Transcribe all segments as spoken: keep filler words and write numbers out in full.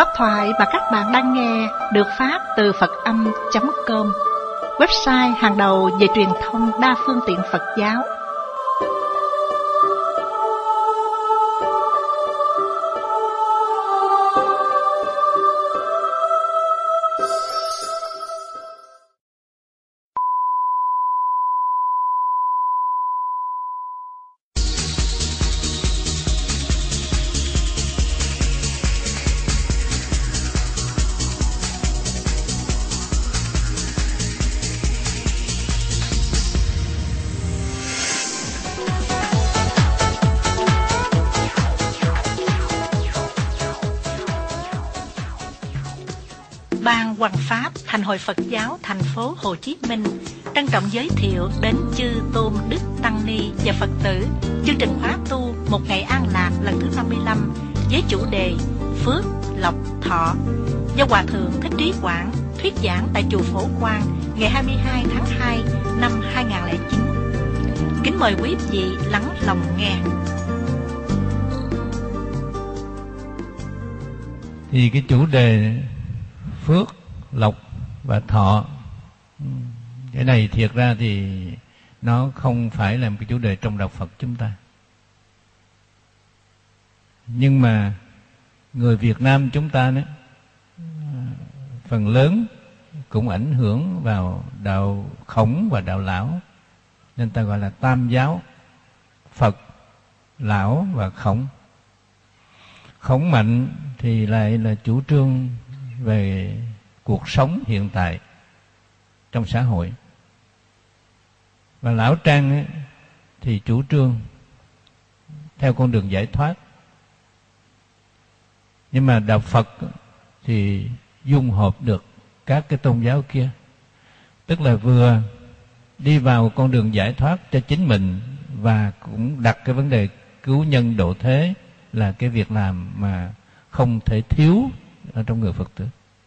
Pháp thoại mà các bạn đang nghe được phát từ Phật Âm chấm com, website hàng đầu về truyền thông đa phương tiện Phật giáo. Ban Hoằng Pháp Thành hội Phật giáo thành phố Hồ Chí Minh trân trọng giới thiệu đến chư Tôn Đức Tăng Ni và Phật tử chương trình khóa tu Một Ngày An Lạc lần thứ năm mươi lăm với chủ đề Phước, Lộc, Thọ do Hòa Thượng Thích Trí Quảng thuyết giảng tại chùa Phổ Quang ngày hai mươi hai tháng hai năm hai nghìn không trăm lẻ chín. Kính mời quý vị lắng lòng nghe. Thì cái chủ đề phước, lộc và thọ, cái này thiệt ra thì nó không phải là một cái chủ đề trong đạo Phật chúng ta. Nhưng mà người Việt Nam chúng ta đó, phần lớn cũng ảnh hưởng vào đạo Khổng và đạo Lão, nên ta gọi là tam giáo: Phật, Lão và Khổng. Khổng mạnh thì lại là chủ trương về cuộc sống hiện tại trong xã hội, và Lão Trang ấy, thì chủ trương theo con đường giải thoát. Nhưng mà đạo Phật thì dung hợp được các cái tôn giáo kia, tức là vừa đi vào con đường giải thoát cho chính mình và cũng đặt cái vấn đề cứu nhân độ thế là cái việc làm mà không thể thiếu ở trong người Phật tử.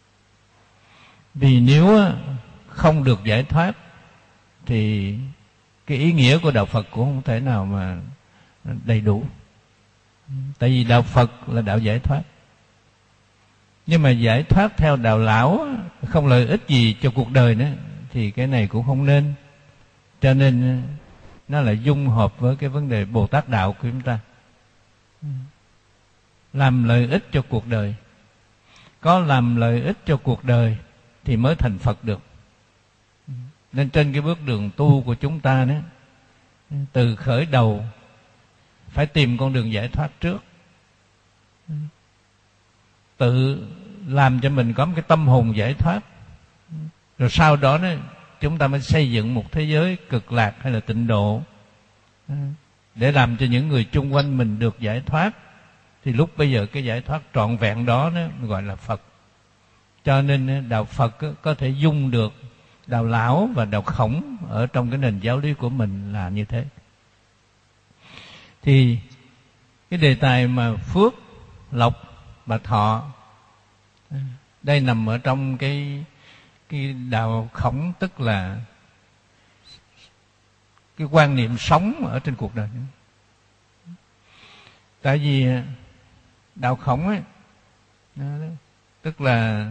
Vì nếu không được giải thoát thì cái ý nghĩa của đạo Phật cũng không thể nào mà đầy đủ. Tại vì đạo Phật là đạo giải thoát. Nhưng mà giải thoát theo đạo Lão không lợi ích gì cho cuộc đời nữa, thì cái này cũng không nên. Cho nên nó lại dung hợp với cái vấn đề Bồ Tát đạo của chúng ta, làm lợi ích cho cuộc đời. Có làm lợi ích cho cuộc đời thì mới thành Phật được. Nên trên cái bước đường tu của chúng ta đó, từ khởi đầu phải tìm con đường giải thoát trước, tự làm cho mình có một cái tâm hồn giải thoát, rồi sau đó, đó chúng ta mới xây dựng một thế giới cực lạc hay là tịnh độ để làm cho những người chung quanh mình được giải thoát. Thì lúc bây giờ cái giải thoát trọn vẹn đó, đó gọi là Phật. Cho nên đạo Phật có thể dung được đạo Lão và đạo Khổng ở trong cái nền giáo lý của mình là như thế. Thì cái đề tài mà phước, lộc và thọ, đây nằm ở trong cái cái đạo Khổng, tức là cái quan niệm sống ở trên cuộc đời. Tại vì đạo Khổng ấy, tức là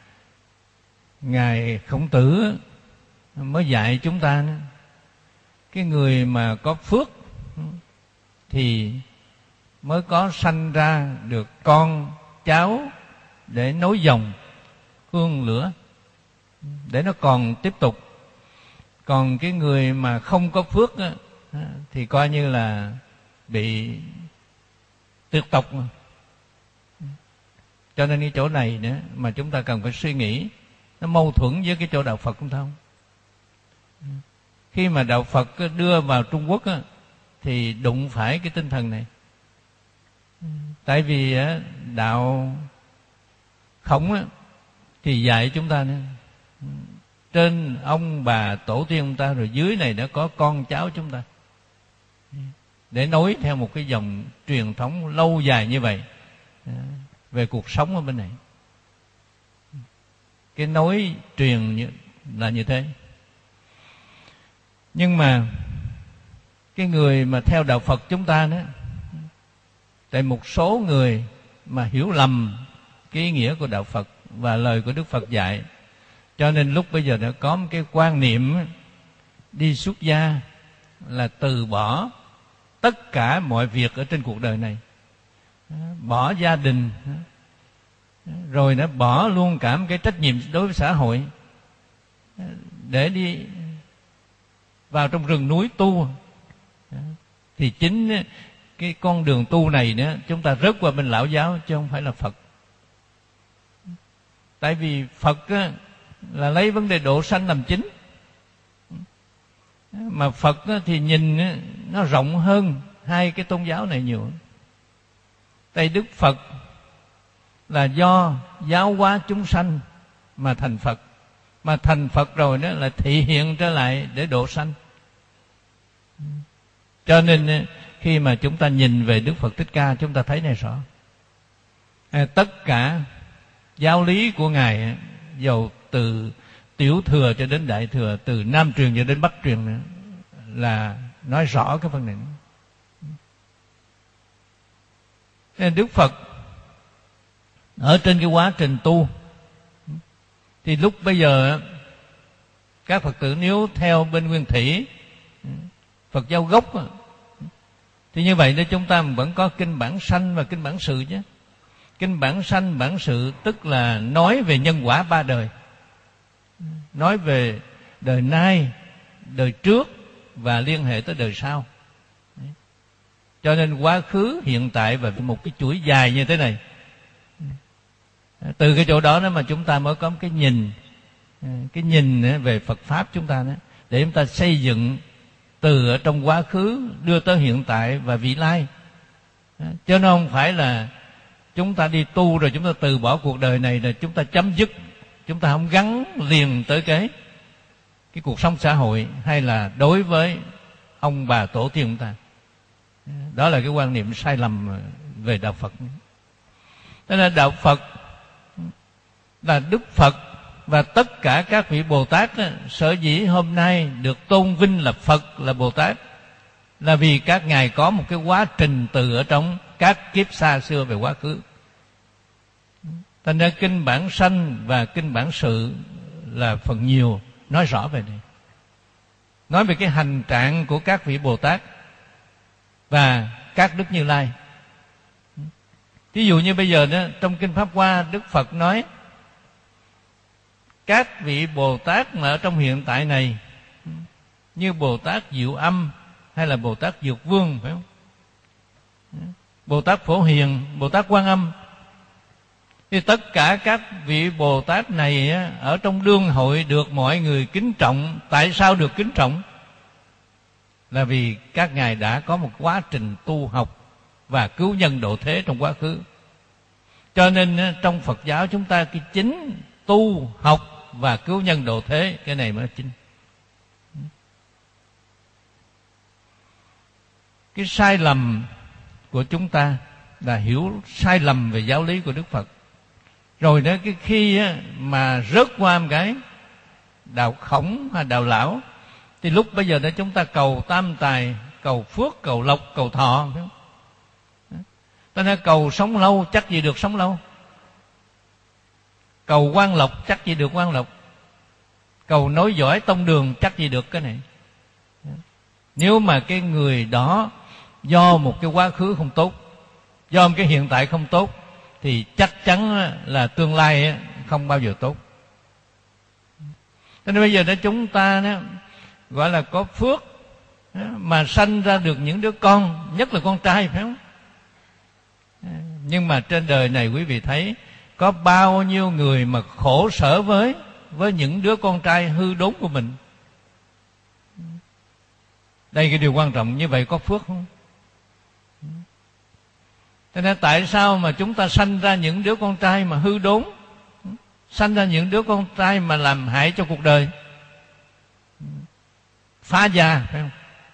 Ngài Khổng Tử mới dạy chúng ta, cái người mà có phước thì mới có sanh ra được con cháu để nối dòng hương lửa, để nó còn tiếp tục. Còn cái người mà không có phước á, thì coi như là bị tuyệt tộc. Cho nên cái chỗ này nữa mà chúng ta cần phải suy nghĩ, nó mâu thuẫn với cái chỗ đạo Phật cũng không. Khi mà đạo Phật đưa vào Trung Quốc á, thì đụng phải cái tinh thần này. Tại vì á, đạo Khổng á, thì dạy chúng ta nữa, trên ông bà tổ tiên chúng ta, rồi dưới này đã có con cháu chúng ta, để nối theo một cái dòng truyền thống lâu dài như vậy về cuộc sống ở bên này. Cái nối truyền là như thế. Nhưng mà cái người mà theo đạo Phật chúng ta đó, tại một số người mà hiểu lầm cái ý nghĩa của đạo Phật và lời của Đức Phật dạy. Cho nên lúc bây giờ nó có một cái quan niệm đi xuất gia là từ bỏ tất cả mọi việc ở trên cuộc đời này, bỏ gia đình, rồi nó bỏ luôn cả một cái trách nhiệm đối với xã hội để đi vào trong rừng núi tu. Thì chính cái con đường tu này nữa, chúng ta rớt qua bên lão giáo chứ không phải là Phật. Tại vì Phật á, là lấy vấn đề độ sanh làm chính, mà Phật á, thì nhìn á, nó rộng hơn hai cái tôn giáo này nhiều. Tại Đức Phật là do giáo hóa chúng sanh mà thành Phật, mà thành Phật rồi đó là thị hiện trở lại để độ sanh. Cho nên khi mà chúng ta nhìn về Đức Phật Thích Ca, chúng ta thấy này rõ. À, tất cả giáo lý của Ngài, dầu từ tiểu thừa cho đến đại thừa, từ nam truyền cho đến bắc truyền nữa, là nói rõ cái phần này. Nên Đức Phật ở trên cái quá trình tu, thì lúc bây giờ các Phật tử nếu theo bên nguyên thủy Phật giáo gốc, thì như vậy nên chúng ta vẫn có kinh bản sanh và kinh bản sự chứ. Kinh bản sanh, bản sự tức là nói về nhân quả ba đời, nói về đời nay, đời trước và liên hệ tới đời sau. Cho nên quá khứ, hiện tại và một cái chuỗi dài như thế này. Từ cái chỗ đó đó mà chúng ta mới có một cái nhìn, cái nhìn về Phật Pháp chúng ta đó, để chúng ta xây dựng từ ở trong quá khứ đưa tới hiện tại và vị lai. Chứ nó không phải là chúng ta đi tu rồi chúng ta từ bỏ cuộc đời này rồi chúng ta chấm dứt, chúng ta không gắn liền tới cái cái cuộc sống xã hội hay là đối với ông bà tổ tiên chúng ta. Đó là cái quan niệm sai lầm về đạo Phật. Thế là đạo Phật là Đức Phật và tất cả các vị Bồ Tát đó, sở dĩ hôm nay được tôn vinh là Phật, là Bồ Tát, là vì các ngài có một cái quá trình từ ở trong các kiếp xa xưa về quá khứ. Thành ra kinh bản sanh và kinh bản sự là phần nhiều nói rõ về này, nói về cái hành trạng của các vị Bồ Tát và các Đức Như Lai. Ví dụ như bây giờ đó, trong kinh Pháp Hoa, Đức Phật nói các vị Bồ Tát mà ở trong hiện tại này, như Bồ Tát Diệu Âm hay là Bồ Tát Dược Vương, phải không? Bồ Tát Phổ Hiền, Bồ Tát Quan Âm, thì tất cả các vị Bồ Tát này ở trong đương hội được mọi người kính trọng. Tại sao được kính trọng? Là vì các ngài đã có một quá trình tu học và cứu nhân độ thế trong quá khứ. Cho nên trong Phật giáo chúng ta cái chính tu học và cứu nhân độ thế, cái này mới là chính. Cái sai lầm của chúng ta là hiểu sai lầm về giáo lý của Đức Phật. Rồi đó cái khi mà rớt qua một cái đạo khổng hay đạo lão, thì lúc bây giờ đó chúng ta cầu tam tài, cầu phước, cầu lộc, cầu thọ, phải không? Ta nói cầu sống lâu chắc gì được sống lâu, cầu quan lộc chắc gì được quan lộc, cầu nối dõi tông đường chắc gì được cái này. Nếu mà cái người đó do một cái quá khứ không tốt, do một cái hiện tại không tốt, thì chắc chắn là tương lai không bao giờ tốt. Cho nên bây giờ đó chúng ta đó, gọi là có phước mà sanh ra được những đứa con, nhất là con trai, phải không? Nhưng mà trên đời này quý vị thấy có bao nhiêu người mà khổ sở với với những đứa con trai hư đốn của mình. Đây cái điều quan trọng, như vậy có phước không? Cho nên tại sao mà chúng ta sanh ra những đứa con trai mà hư đốn, sanh ra những đứa con trai mà làm hại cho cuộc đời, phá gia, phải không?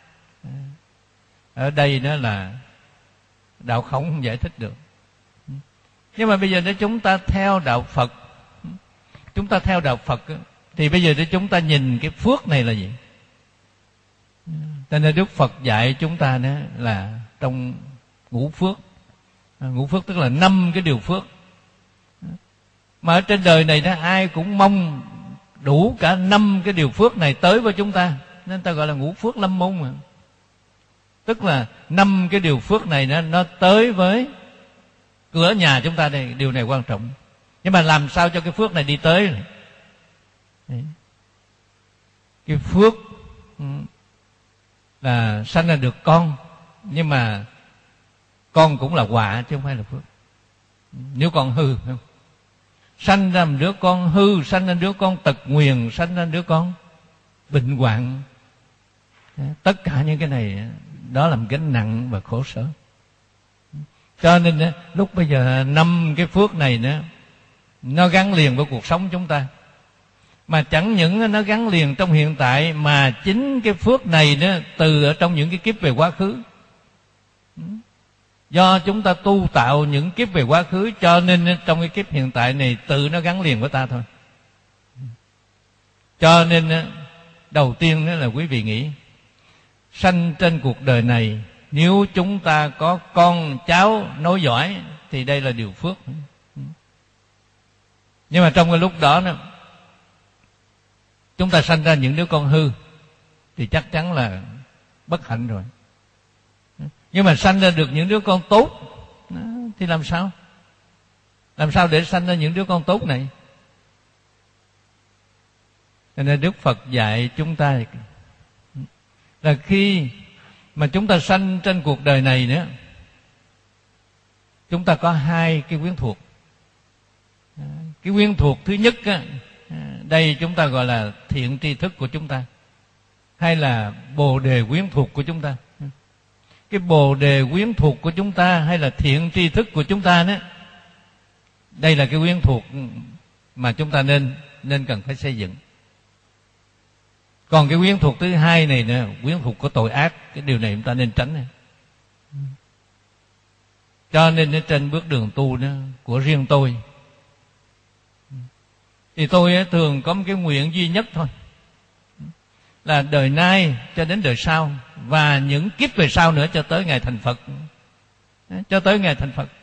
Ở đây đó là đạo khổng không giải thích được. Nhưng mà bây giờ nếu chúng ta theo đạo Phật, chúng ta theo đạo Phật thì bây giờ nếu chúng ta nhìn cái phước này là gì? Cho nên Đức Phật dạy chúng ta đó là trong ngũ phước. Ngũ phước tức là năm cái điều phước. Mà ở trên đời này đó, ai cũng mong đủ cả năm cái điều phước này tới với chúng ta, nên ta gọi là ngũ phước lâm môn mà. Tức là năm cái điều phước này nó, nó tới với cửa nhà chúng ta đây. Điều này quan trọng. Nhưng mà làm sao cho cái phước này đi tới? Đấy. Cái phước là sanh ra được con, nhưng mà con cũng là quả chứ không phải là phước. Nếu con hư, không? Sanh ra một đứa con hư, sanh ra đứa con tật nguyền, sanh ra đứa con bệnh hoạn, tất cả những cái này đó là một gánh nặng và khổ sở. Cho nên lúc bây giờ năm cái phước này nữa, nó gắn liền với cuộc sống chúng ta. Mà chẳng những nó gắn liền trong hiện tại, mà chính cái phước này nữa từ ở trong những cái kiếp về quá khứ. Do chúng ta tu tạo những kiếp về quá khứ, cho nên trong cái kiếp hiện tại này tự nó gắn liền với ta thôi. Cho nên đầu tiên đó là quý vị nghĩ, sanh trên cuộc đời này, nếu chúng ta có con cháu nối dõi thì đây là điều phước. Nhưng mà trong cái lúc đó, đó chúng ta sanh ra những đứa con hư thì chắc chắn là bất hạnh rồi. Nhưng mà sanh ra được những đứa con tốt thì làm sao? Làm sao để sanh ra những đứa con tốt này? Cho nên Đức Phật dạy chúng ta là khi mà chúng ta sanh trên cuộc đời này nữa, chúng ta có hai cái quyến thuộc. Cái quyến thuộc thứ nhất á, đây chúng ta gọi là thiện tri thức của chúng ta, hay là bồ đề quyến thuộc của chúng ta. Cái bồ đề quyến thuộc của chúng ta hay là thiện tri thức của chúng ta đó, đây là cái quyến thuộc mà chúng ta nên nên cần phải xây dựng. Còn cái quyến thuộc thứ hai này nè, quyến thuộc của tội ác, cái điều này chúng ta nên tránh này. Cho nên trên bước đường tu đó, của riêng tôi, thì tôi thường có một cái nguyện duy nhất thôi, là đời nay cho đến đời sau, và những kiếp về sau nữa cho tới ngày thành Phật. Cho tới ngày thành Phật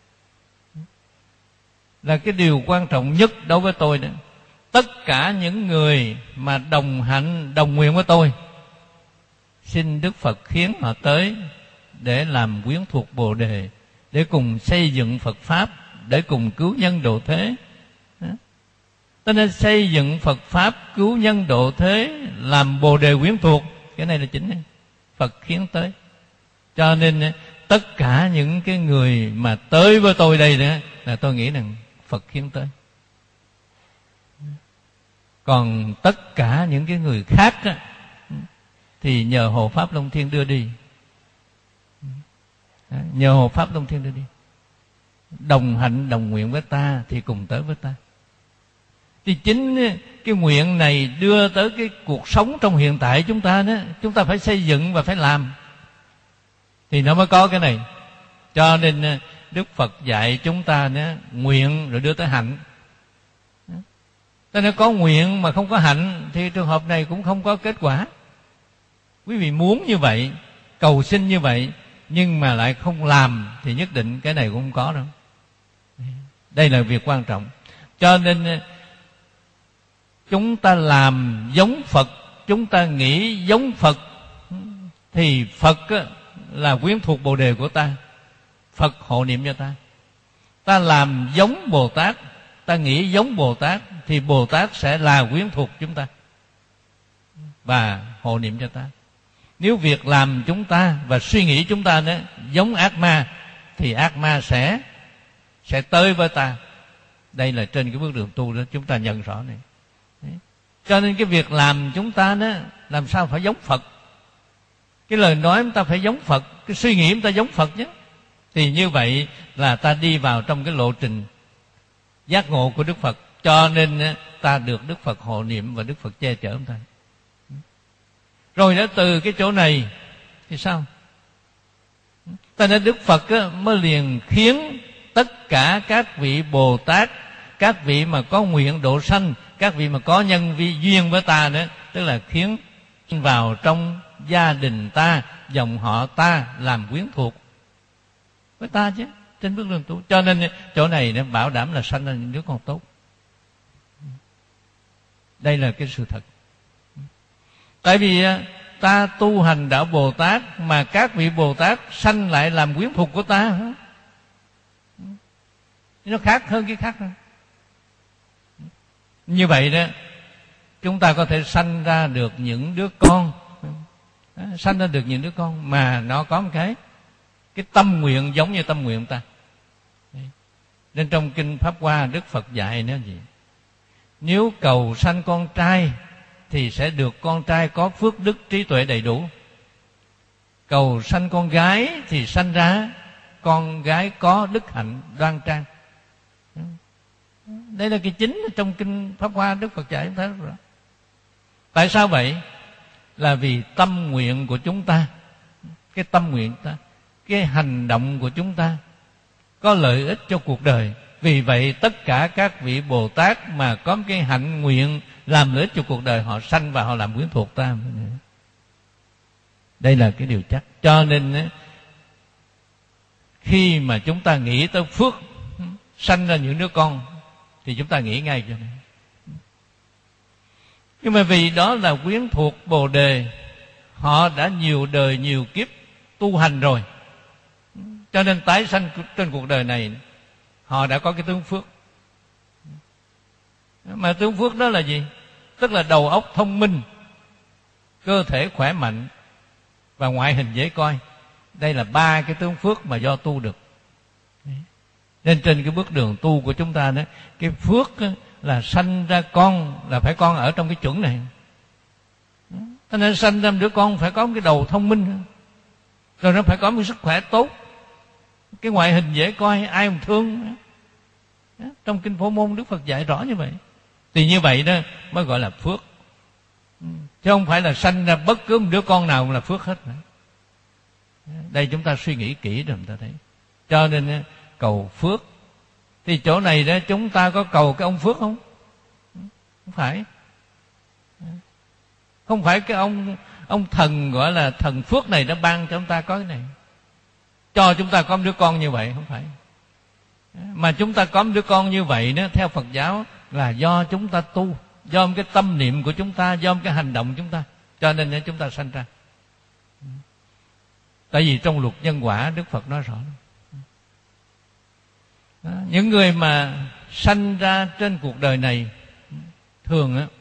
là cái điều quan trọng nhất đối với tôi đó. Tất cả những người mà đồng hạnh, đồng nguyện với tôi, xin Đức Phật khiến họ tới để làm quyến thuộc Bồ Đề, để cùng xây dựng Phật Pháp, để cùng cứu nhân độ thế. Cho nên xây dựng Phật Pháp, cứu nhân độ thế, làm Bồ Đề quyến thuộc, cái này là chính này. Phật khiến tới. Cho nên tất cả những cái người mà tới với tôi đây nữa, là tôi nghĩ rằng Phật khiến tới. Còn tất cả những cái người khác đó, thì nhờ Hộ Pháp Long Thiên đưa đi. Nhờ Hộ Pháp Long Thiên đưa đi. Đồng hạnh, đồng nguyện với ta thì cùng tới với ta. Thì chính cái nguyện này đưa tới cái cuộc sống trong hiện tại chúng ta đó, chúng ta phải xây dựng và phải làm, thì nó mới có cái này. Cho nên Đức Phật dạy chúng ta đó, nguyện rồi đưa tới hạnh. Cho nên có nguyện mà không có hạnh thì trường hợp này cũng không có kết quả. Quý vị muốn như vậy, cầu xin như vậy, nhưng mà lại không làm thì nhất định cái này cũng không có đâu. Đây là việc quan trọng. Cho nên chúng ta làm giống Phật, chúng ta nghĩ giống Phật, thì Phật là quyến thuộc Bồ Đề của ta, Phật hộ niệm cho ta. Ta làm giống Bồ Tát, ta nghĩ giống Bồ Tát, thì Bồ Tát sẽ là quyến thuộc chúng ta và hộ niệm cho ta. Nếu việc làm chúng ta và suy nghĩ chúng ta đó giống ác ma, thì ác ma sẽ sẽ tới với ta. Đây là trên cái bước đường tu đó chúng ta nhận rõ này. Đấy. Cho nên cái việc làm chúng ta đó, làm sao phải giống Phật. Cái lời nói chúng ta phải giống Phật, cái suy nghĩ chúng ta giống Phật nhé. Thì như vậy là ta đi vào trong cái lộ trình giác ngộ của Đức Phật. Cho nên ta được Đức Phật hộ niệm và Đức Phật che chở chúng ta. Rồi đã từ cái chỗ này thì sao? Ta nói Đức Phật mới liền khiến tất cả các vị Bồ Tát, các vị mà có nguyện độ sanh, các vị mà có nhân vi duyên với ta nữa, tức là khiến vào trong gia đình ta, dòng họ ta làm quyến thuộc với ta chứ. trên bước đường tu. Cho nên chỗ này nó bảo đảm là sanh ra những đứa con tốt. Đây là cái sự thật. Tại vì ta tu hành đạo Bồ Tát mà các vị Bồ Tát sanh lại làm quyến thuộc của ta, nó khác hơn cái khác. Như vậy đó, chúng ta có thể sanh ra được những đứa con, sanh ra được những đứa con mà nó có một cái cái tâm nguyện giống như tâm nguyện ta. Nên trong kinh Pháp Hoa, Đức Phật dạy nó gì? Nếu cầu sanh con trai thì sẽ được con trai có phước đức trí tuệ đầy đủ. Cầu sanh con gái thì sanh ra con gái có đức hạnh đoan trang. Đây là cái chính trong kinh Pháp Hoa, Đức Phật dạy chúng ta rất rõ. Tại sao vậy? Là vì tâm nguyện của chúng ta, cái tâm nguyện ta, cái hành động của chúng ta có lợi ích cho cuộc đời. Vì vậy tất cả các vị Bồ Tát mà có cái hạnh nguyện làm lợi ích cho cuộc đời, họ sanh và họ làm quyến thuộc ta. Đây là cái điều chắc. Cho nên khi mà chúng ta nghĩ tới phước sanh ra những đứa con thì chúng ta nghĩ ngay cho nên. Nhưng mà vì đó là quyến thuộc Bồ Đề, họ đã nhiều đời nhiều kiếp tu hành rồi, cho nên tái sanh trên cuộc đời này họ đã có cái tướng phước. Mà tướng phước đó là gì? Tức là đầu óc thông minh, cơ thể khỏe mạnh và ngoại hình dễ coi. Đây là ba cái tướng phước mà do tu được. Nên trên cái bước đường tu của chúng ta đó, cái phước là sanh ra con là phải con ở trong cái chuẩn này. Cho nên sanh ra đứa con phải có một cái đầu thông minh, rồi nó phải có một sức khỏe tốt, cái ngoại hình dễ coi, ai mà thương. Trong kinh Phổ Môn Đức Phật dạy rõ như vậy. Thì như vậy đó mới gọi là phước, chứ không phải là sanh ra bất cứ một đứa con nào là phước hết. Đây chúng ta suy nghĩ kỹ rồi chúng ta thấy. Cho nên cầu phước thì chỗ này đó chúng ta có cầu cái ông phước không? Không phải. Không phải cái ông ông thần gọi là thần phước này đã ban cho chúng ta có cái này, cho chúng ta có một đứa con như vậy, không phải. Mà chúng ta có một đứa con như vậy đó, theo Phật giáo là do chúng ta tu, do cái tâm niệm của chúng ta, do cái hành động của chúng ta, cho nên chúng ta sanh ra. Tại vì trong luật nhân quả Đức Phật nói rõ đó, những người mà sanh ra trên cuộc đời này thường á,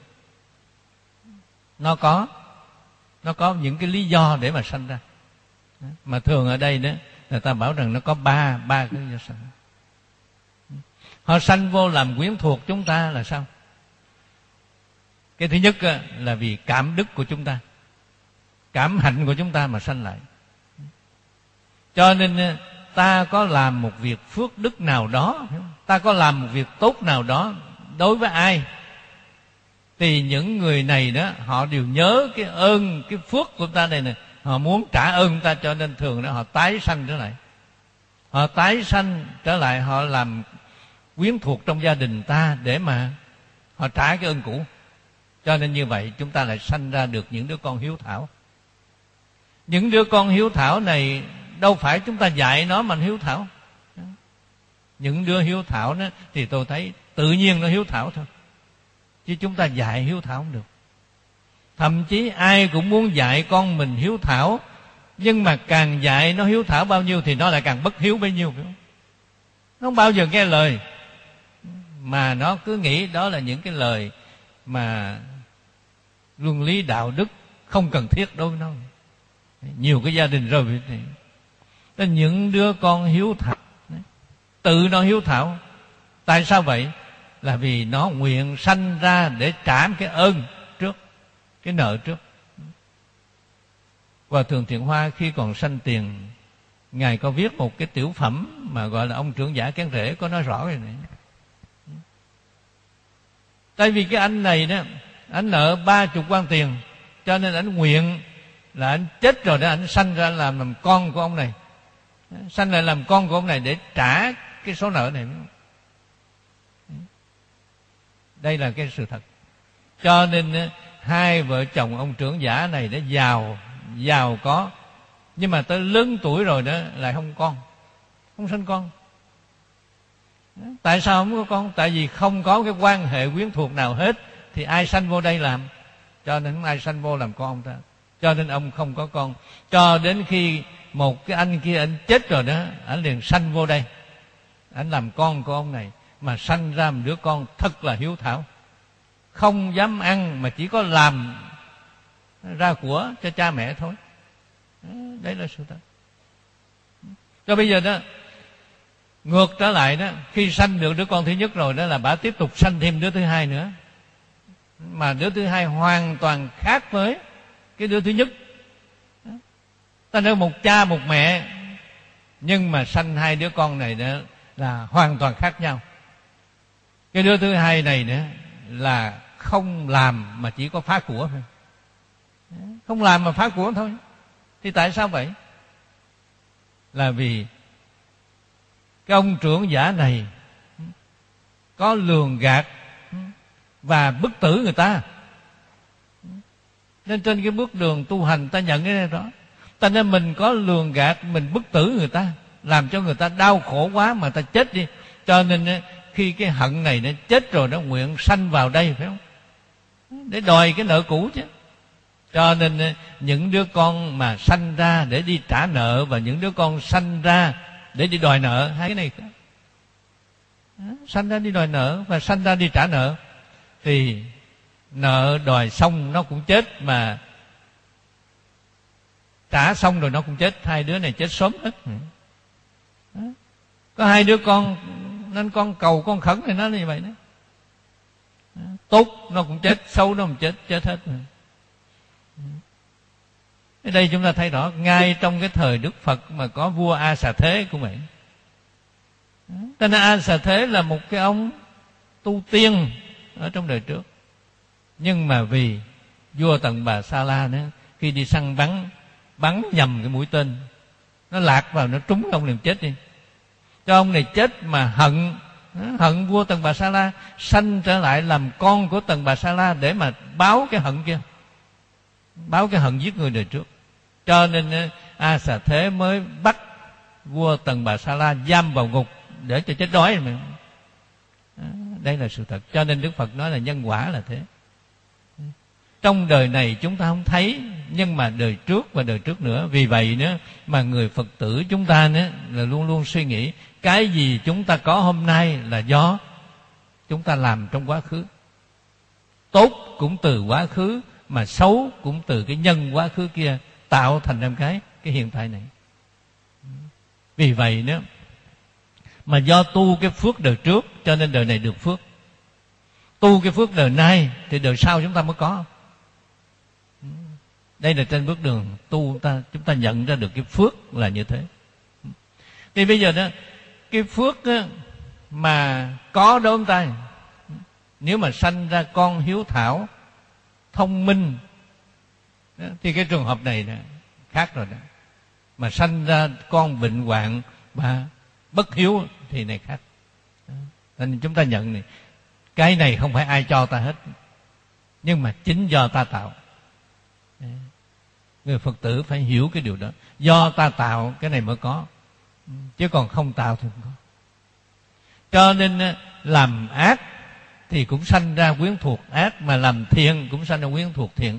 nó có nó có những cái lý do để mà sanh ra. Mà thường ở đây đó người ta bảo rằng nó có ba ba cái lý do sanh. Họ sanh vô làm quyến thuộc chúng ta là sao? Cái thứ nhất là vì cảm đức của chúng ta, cảm hạnh của chúng ta mà sanh lại. Cho nên ta có làm một việc phước đức nào đó, ta có làm một việc tốt nào đó đối với ai, thì những người này đó họ đều nhớ cái ơn, cái phước của ta này nè, họ muốn trả ơn ta, cho nên thường đó họ tái sanh trở lại. Họ tái sanh trở lại, họ làm quyến thuộc trong gia đình ta để mà họ trả cái ơn cũ. Cho nên như vậy chúng ta lại sanh ra được những đứa con hiếu thảo. Những đứa con hiếu thảo này đâu phải chúng ta dạy nó mà hiếu thảo. Những đứa hiếu thảo đó thì tôi thấy tự nhiên nó hiếu thảo thôi, chứ chúng ta dạy hiếu thảo không được. Thậm chí ai cũng muốn dạy con mình hiếu thảo, nhưng mà càng dạy nó hiếu thảo bao nhiêu thì nó lại càng bất hiếu bấy nhiêu, phải không? Nó không bao giờ nghe lời, mà nó cứ nghĩ đó là những cái lời mà luân lý đạo đức không cần thiết đối với nó. Nhiều cái gia đình rơi vậy. Nên những đứa con hiếu thảo, tự nó hiếu thảo. Tại sao vậy? Là vì nó nguyện sanh ra để trả cái ơn trước, cái nợ trước. Hòa Thượng Thiện Hoa khi còn sanh tiền, Ngài có viết một cái tiểu phẩm mà gọi là Ông Trưởng Giả Kén Rễ, có nói rõ rồi này. Tại vì cái anh này đó, anh nợ ba chục quan tiền, cho nên anh nguyện là anh chết rồi đó, anh sanh ra làm, làm con của ông này, sanh lại làm con của ông này để trả cái số nợ này. Đây là cái sự thật. Cho nên hai vợ chồng ông trưởng giả này đã giàu, giàu có, nhưng mà tới lớn tuổi rồi đó lại không con, không sinh con. Tại sao không có con? Tại vì không có cái quan hệ quyến thuộc nào hết, thì ai sanh vô đây làm? Cho nên không ai sanh vô làm con ông ta. Cho nên ông không có con. Cho đến khi một cái anh kia anh chết rồi đó, anh liền sanh vô đây, anh làm con của ông này, mà sanh ra một đứa con thật là hiếu thảo, không dám ăn mà chỉ có làm ra của cho cha mẹ thôi. Đấy là sự thật. Cho bây giờ đó, ngược trở lại đó, khi sanh được đứa con thứ nhất rồi đó là bà tiếp tục sanh thêm đứa thứ hai nữa, mà đứa thứ hai hoàn toàn khác với cái đứa thứ nhất. Ta nói một cha một mẹ, nhưng mà sanh hai đứa con này đó là hoàn toàn khác nhau. Cái đứa thứ hai này nữa là không làm mà chỉ có phá của thôi, không làm mà phá của thôi. Thì tại sao vậy? Là vì cái ông trưởng giả này có lường gạt và bức tử người ta, nên trên cái bước đường tu hành ta nhận cái này đó. Ta nên mình có lường gạt, mình bức tử người ta, làm cho người ta đau khổ quá mà ta chết đi. Cho nên khi cái hận này nó chết rồi, nó nguyện sanh vào đây, phải không? Để đòi cái nợ cũ chứ. Cho nên những đứa con mà sanh ra để đi trả nợ, và những đứa con sanh ra để đi đòi nợ, hai cái này sanh ra đi đòi nợ và sanh ra đi trả nợ, thì nợ đòi xong nó cũng chết, mà trả xong rồi nó cũng chết. Hai đứa này chết sớm hết. Có hai đứa con nên con cầu con khẩn thì nó như vậy đó. Tốt nó cũng chết, xấu nó cũng chết, chết hết. Ở đây chúng ta thấy rõ, ngay trong cái thời Đức Phật mà có vua A Xà Thế cũng vậy. Cho nên A Xà Thế là một cái ông tu tiên ở trong đời trước, nhưng mà vì vua Tần Bà Sa La nữa, khi đi săn bắn, bắn nhầm cái mũi tên, nó lạc vào, nó trúng ông liền chết đi. Cho ông này chết mà hận, hận vua Tần Bà Sa La, sanh trở lại làm con của Tần Bà Sa La để mà báo cái hận kia, báo cái hận giết người đời trước. Cho nên A Xà Thế mới bắt vua Tần Bà Sa La giam vào ngục để cho chết đói. Đây là sự thật. Cho nên Đức Phật nói là nhân quả là thế. Trong đời này chúng ta không thấy, nhưng mà đời trước và đời trước nữa. Vì vậy nữa mà người Phật tử chúng ta nữa là luôn luôn suy nghĩ, cái gì chúng ta có hôm nay là do chúng ta làm trong quá khứ. Tốt cũng từ quá khứ, mà xấu cũng từ cái nhân quá khứ kia tạo thành ra cái cái hiện tại này. Vì vậy nữa mà do tu cái phước đời trước, cho nên đời này được phước. Tu cái phước đời nay thì đời sau chúng ta mới có. Đây là trên bước đường tu ta, chúng ta nhận ra được cái phước là như thế. Thì bây giờ đó, cái phước đó, mà có đối với ta, nếu mà sanh ra con hiếu thảo, thông minh, thì cái trường hợp này nè khác rồi đó. Mà sanh ra con bệnh hoạn và bất hiếu thì này khác. Nên chúng ta nhận này, cái này không phải ai cho ta hết, nhưng mà chính do ta tạo. Người Phật tử phải hiểu cái điều đó. Do ta tạo cái này mới có, chứ còn không tạo thì không có. Cho nên làm ác thì cũng sanh ra quyến thuộc ác, mà làm thiện cũng sanh ra quyến thuộc thiện.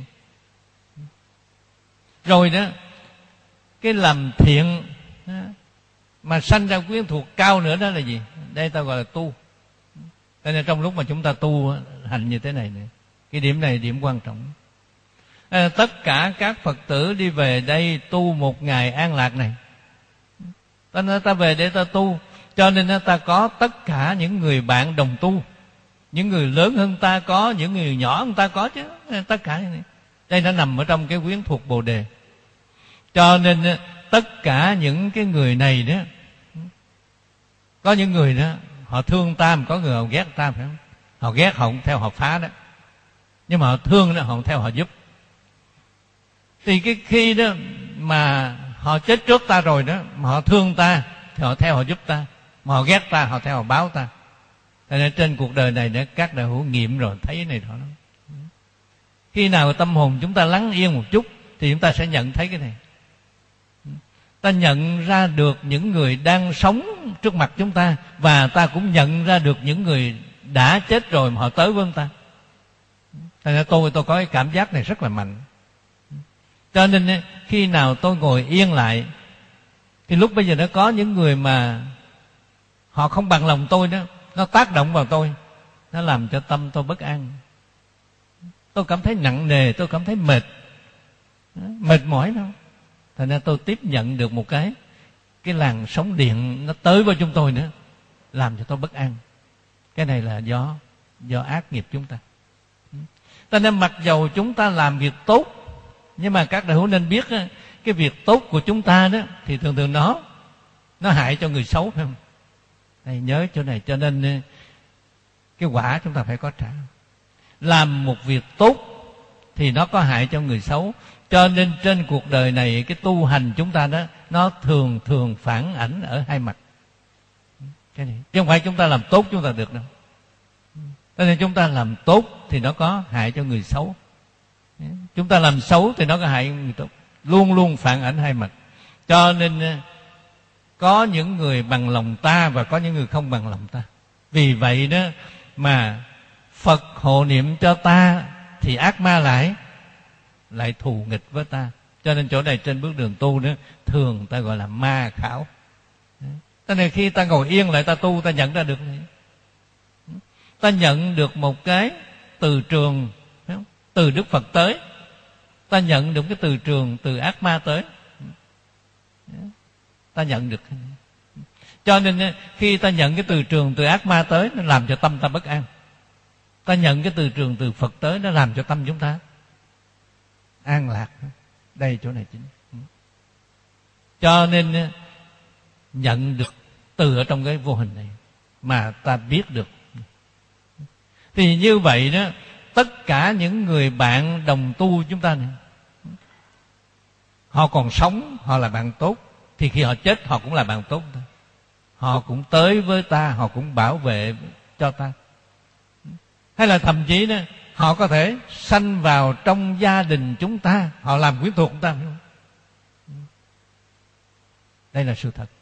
Rồi đó, cái làm thiện mà sanh ra quyến thuộc cao nữa đó là gì? Đây ta gọi là tu. Cho nên trong lúc mà chúng ta tu hành như thế này này, cái điểm này điểm quan trọng. À, tất cả các Phật tử đi về đây tu một ngày an lạc này, ta nói ta về để ta tu, cho nên ta có tất cả những người bạn đồng tu, những người lớn hơn ta có, những người nhỏ hơn ta có chứ. Tất cả này, đây nó nằm ở trong cái quyến thuộc Bồ Đề. Cho nên tất cả những cái người này đó, có những người đó họ thương ta, mà có người họ ghét ta, phải không? Họ ghét họ không theo họ phá đó, nhưng mà họ thương đó họ không theo họ giúp. Thì cái khi đó mà họ chết trước ta rồi đó, mà họ thương ta thì họ theo họ giúp ta, mà họ ghét ta họ theo họ báo ta. Cho nên trên cuộc đời này đó, các đạo hữu nghiệm rồi thấy cái này rõ lắm. Khi nào tâm hồn chúng ta lắng yên một chút thì chúng ta sẽ nhận thấy cái này. Ta nhận ra được những người đang sống trước mặt chúng ta, và ta cũng nhận ra được những người đã chết rồi mà họ tới với chúng ta. Thành ra tôi tôi có cái cảm giác này rất là mạnh. Cho nên khi nào tôi ngồi yên lại, thì lúc bây giờ nó có những người mà họ không bằng lòng tôi đó, nó tác động vào tôi, nó làm cho tâm tôi bất an. Tôi cảm thấy nặng nề, tôi cảm thấy mệt, mệt mỏi đâu. Thành ra tôi tiếp nhận được một cái cái làn sóng điện nó tới với chúng tôi nữa, làm cho tôi bất an. Cái này là do do ác nghiệp chúng ta. Cho nên mặc dầu chúng ta làm việc tốt, nhưng mà các đại hữu nên biết cái việc tốt của chúng ta đó thì thường thường nó nó hại cho người xấu, phải không? Đây, nhớ chỗ này. Cho nên cái quả chúng ta phải có trả. Làm một việc tốt thì nó có hại cho người xấu. Cho nên trên cuộc đời này, cái tu hành chúng ta đó, nó thường thường phản ảnh ở hai mặt. Cái này chứ không phải chúng ta làm tốt chúng ta được đâu. Cho nên chúng ta làm tốt thì nó có hại cho người xấu, chúng ta làm xấu thì nó có hại người tốt. Luôn luôn phản ảnh hai mặt. Cho nên có những người bằng lòng ta và có những người không bằng lòng ta. Vì vậy đó mà Phật hộ niệm cho ta thì ác ma lại lại thù nghịch với ta. Cho nên chỗ này trên bước đường tu đó thường ta gọi là ma khảo. Cho nên khi ta ngồi yên lại ta tu, ta nhận ra được này. Ta nhận được một cái từ trường từ Đức Phật tới, ta nhận được cái từ trường từ ác ma tới, ta nhận được. Cho nên khi ta nhận cái từ trường từ ác ma tới, nó làm cho tâm ta bất an. Ta nhận cái từ trường từ Phật tới, nó làm cho tâm chúng ta an lạc. Đây chỗ này chính. Cho nên nhận được từ ở trong cái vô hình này mà ta biết được. Thì như vậy đó, tất cả những người bạn đồng tu chúng ta này, họ còn sống, họ là bạn tốt, thì khi họ chết họ cũng là bạn tốt thôi. Họ cũng tới với ta, họ cũng bảo vệ cho ta. Hay là thậm chí đó, họ có thể sanh vào trong gia đình chúng ta, họ làm quyến thuộc chúng ta, phải không? Đây là sự thật.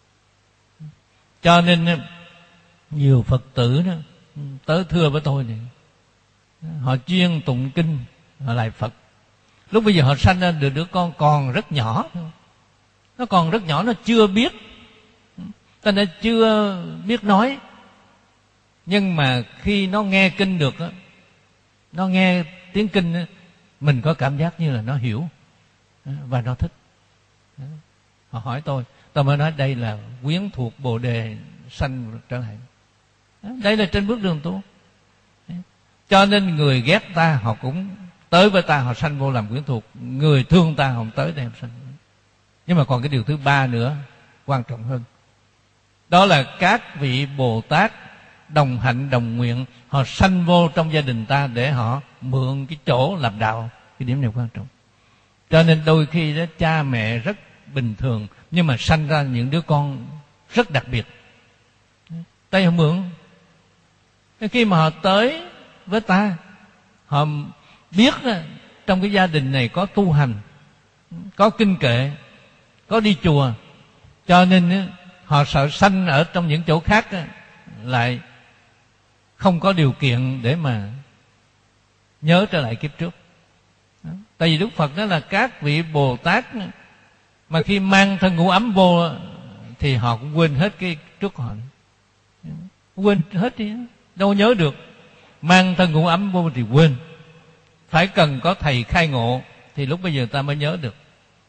Cho nên nhiều Phật tử đó tới thưa với tôi này, họ chuyên tụng kinh, họ lại Phật. Lúc bây giờ họ sanh ra được đứa con còn rất nhỏ, nó còn rất nhỏ, nó chưa biết, ta đã chưa biết nói. Nhưng mà khi nó nghe kinh được, nó nghe tiếng kinh, mình có cảm giác như là nó hiểu và nó thích. Họ hỏi tôi, tôi mới nói đây là quyến thuộc Bồ Đề sanh trở lại. Đây là trên bước đường tu. Cho nên người ghét ta họ cũng tới với ta, họ sanh vô làm quyến thuộc. Người thương ta họ không tới đây sanh. Nhưng mà còn cái điều thứ ba nữa quan trọng hơn, đó là các vị Bồ Tát đồng hạnh đồng nguyện, họ sanh vô trong gia đình ta để họ mượn cái chỗ làm đạo. Cái điểm này quan trọng. Cho nên đôi khi đó cha mẹ rất bình thường, nhưng mà sanh ra những đứa con rất đặc biệt, tay họ mượn. Khi mà họ tới với ta, họ biết trong cái gia đình này có tu hành, có kinh kệ, có đi chùa. Cho nên họ sợ sanh ở trong những chỗ khác lại không có điều kiện để mà nhớ trở lại kiếp trước. Tại vì Đức Phật đó là các vị Bồ Tát mà khi mang thân ngũ ấm vô thì họ cũng quên hết cái trước họ, quên hết đi, đâu nhớ được. Mang thân ngũ ấm vô thì quên, phải cần có thầy khai ngộ thì lúc bây giờ ta mới nhớ được.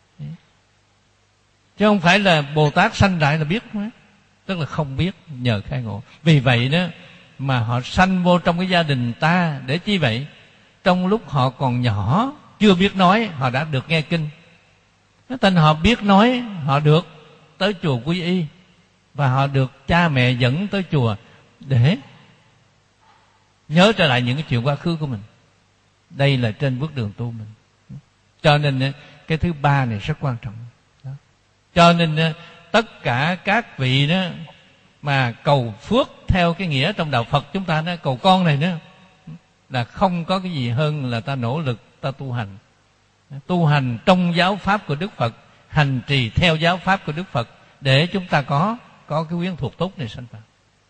Chứ không phải là Bồ Tát sanh lại là biết, tức là không biết, nhờ khai ngộ. Vì vậy đó mà họ sanh vô trong cái gia đình ta để chi vậy? Trong lúc họ còn nhỏ, chưa biết nói, họ đã được nghe kinh. Cái tên họ biết nói, họ được tới chùa quy y, và họ được cha mẹ dẫn tới chùa để nhớ trở lại những cái chuyện quá khứ của mình. Đây là trên bước đường tu mình. Cho nên cái thứ ba này rất quan trọng. Đó. Cho nên tất cả các vị đó mà cầu phước theo cái nghĩa trong đạo Phật chúng ta đó, cầu con này nữa, là không có cái gì hơn là ta nỗ lực ta tu hành. Tu hành trong giáo pháp của Đức Phật hành trì theo giáo pháp của Đức Phật để chúng ta có có cái quyến thuộc tốt này sanh vào.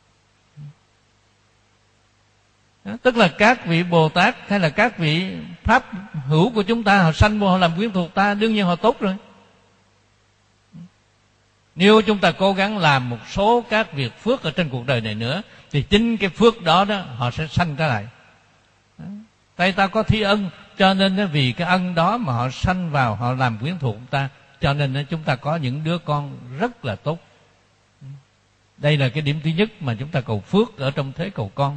Đó, tức là các vị Bồ Tát hay là các vị pháp hữu của chúng ta, họ sanh vô họ làm quyến thuộc ta, đương nhiên họ tốt rồi. Nếu chúng ta cố gắng làm một số các việc phước ở trên cuộc đời này nữa, thì chính cái phước đó đó họ sẽ sanh trở lại. Tại ta có thi ân, cho nên vì cái ân đó mà họ sanh vào, họ làm quyến thuộc chúng ta, cho nên chúng ta có những đứa con rất là tốt. Đây là cái điểm thứ nhất mà chúng ta cầu phước ở trong thế cầu con.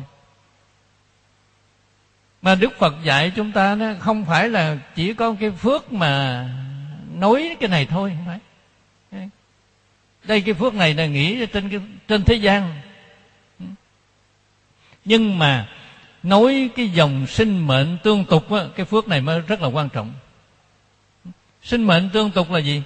Mà Đức Phật dạy chúng ta đó không phải là chỉ có cái phước mà nói cái này thôi, không phải. Đây cái phước này là nghĩ trên cái, trên thế gian, nhưng mà nói cái dòng sinh mệnh tương tục á, cái phước này mới rất là quan trọng. Sinh mệnh tương tục là gì?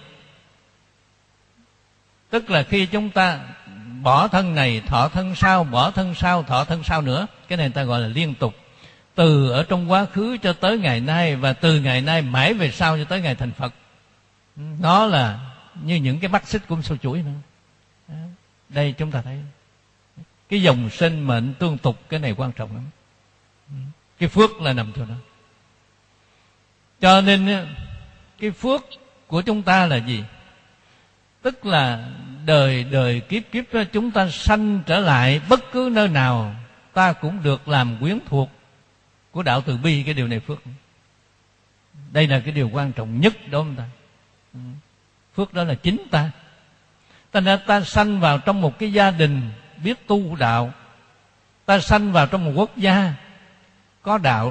Tức là khi chúng ta bỏ thân này, thọ thân sau, bỏ thân sau, thọ thân sau nữa. Cái này ta gọi là liên tục. Từ ở trong quá khứ cho tới ngày nay, và từ ngày nay mãi về sau cho tới ngày thành Phật. Nó là như những cái mắt xích của sâu chuỗi nữa. Đây chúng ta thấy cái dòng sinh mệnh tương tục, cái này quan trọng lắm. Cái phước là nằm chỗ đó. Cho nên cái phước của chúng ta là gì? Tức là đời đời kiếp kiếp chúng ta sanh trở lại bất cứ nơi nào, ta cũng được làm quyến thuộc của đạo từ bi. Cái điều này phước. Đây là cái điều quan trọng nhất đó chúng ta. Phước đó là chính ta. Ta nên ta sanh vào trong một cái gia đình biết tu đạo, ta sanh vào trong một quốc gia có đạo,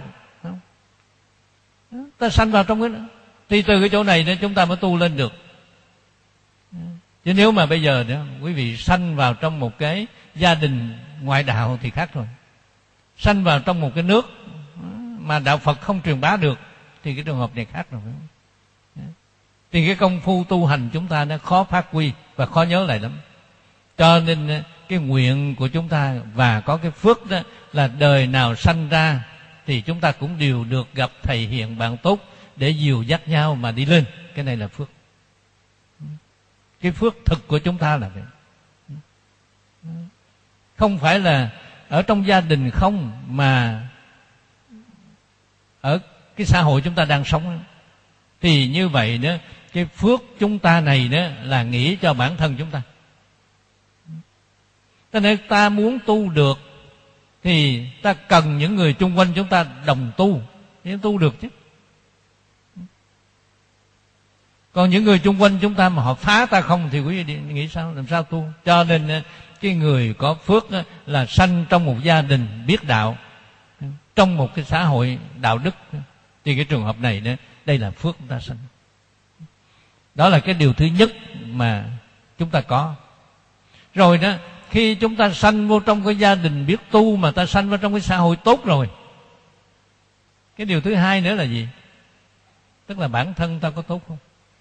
ta sanh vào trong cái đó, thì từ cái chỗ này nên chúng ta mới tu lên được. Chứ nếu mà bây giờ nữa, quý vị sanh vào trong một cái gia đình ngoại đạo thì khác rồi. Sanh vào trong một cái nước mà đạo Phật không truyền bá được thì cái trường hợp này khác rồi. Thì cái công phu tu hành chúng ta nó khó phát huy và khó nhớ lại lắm. Cho nên cái nguyện của chúng ta và có cái phước đó là đời nào sanh ra thì chúng ta cũng đều được gặp thầy hiền bạn tốt để dìu dắt nhau mà đi lên. Cái này là phước. Cái phước thực của chúng ta là vậy. Không phải là ở trong gia đình không, mà ở cái xã hội chúng ta đang sống. Thì như vậy đó, cái phước chúng ta này đó là nghĩ cho bản thân chúng ta. Cho nên ta muốn tu được thì ta cần những người chung quanh chúng ta đồng tu để tu được chứ. Còn những người chung quanh chúng ta mà họ phá ta không thì quý vị nghĩ sao, làm sao tu? Cho nên cái người có phước là sanh trong một gia đình biết đạo, trong một cái xã hội đạo đức, thì cái trường hợp này đó, đây là phước chúng ta sanh. Đó là cái điều thứ nhất mà chúng ta có. Rồi đó, khi chúng ta sanh vô trong cái gia đình biết tu, mà ta sanh vào trong cái xã hội tốt rồi, cái điều thứ hai nữa là gì? Tức là bản thân ta có tốt không?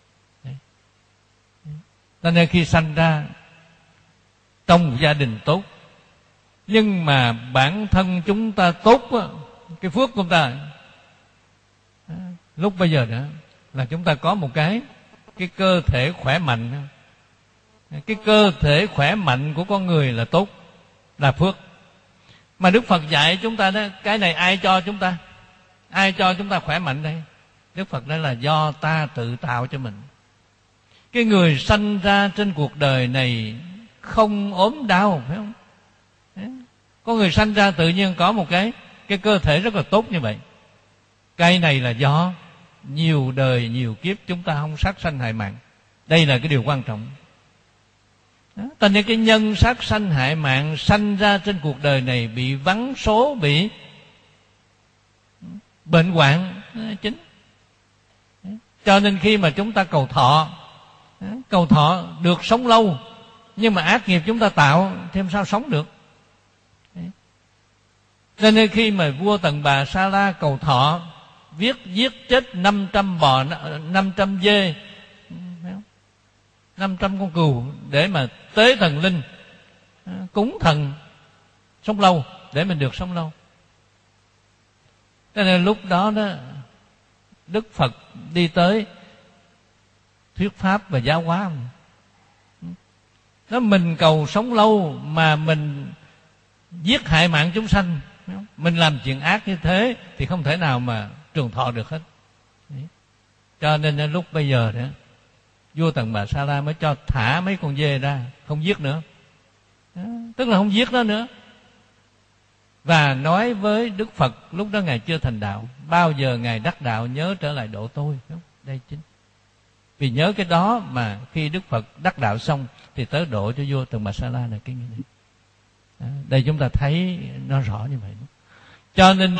Cho nên khi sanh ra trong một gia đình tốt, nhưng mà bản thân chúng ta tốt á, cái phước của chúng ta lúc bây giờ nữa là chúng ta có một cái cái cơ thể khỏe mạnh. Cái cơ thể khỏe mạnh của con người là tốt, là phước. Mà Đức Phật dạy chúng ta đó, cái này ai cho chúng ta? Ai cho chúng ta khỏe mạnh đây? Đức Phật nói là do ta tự tạo cho mình. Cái người sanh ra trên cuộc đời này không ốm đau, phải không? Có người sanh ra tự nhiên có một cái cái cơ thể rất là tốt như vậy. Cái này là do nhiều đời nhiều kiếp chúng ta không sát sanh hại mạng. Đây là cái điều quan trọng. Cho nên cái nhân sát sanh hại mạng sanh ra trên cuộc đời này bị vắng số, bị bệnh hoạn chính. Cho nên khi mà chúng ta cầu thọ, cầu thọ được sống lâu, nhưng mà ác nghiệp chúng ta tạo thì làm sao sống được. Cho nên khi mà vua Tần Bà Sa La cầu thọ, viết giết chết năm trăm bò, năm trăm dê, năm trăm con cừu để mà tế thần linh, cúng thần sống lâu, để mình được sống lâu. Cho nên lúc đó đó Đức Phật đi tới thuyết pháp và giáo hóa. Nó mình cầu sống lâu mà mình giết hại mạng chúng sanh, mình làm chuyện ác như thế thì không thể nào mà trường thọ được hết. Cho nên lúc bây giờ đó, vua Tần Bà Sa La mới cho thả mấy con dê ra, không giết nữa. Đó, tức là không giết nó nữa. Và nói với Đức Phật, lúc đó Ngài chưa thành đạo, bao giờ Ngài đắc đạo nhớ trở lại độ tôi. Đây chính. Vì nhớ cái đó mà khi Đức Phật đắc đạo xong thì tới độ cho vua Tần Bà Sa La là cái này. Đó, đây chúng ta thấy nó rõ như vậy. Cho nên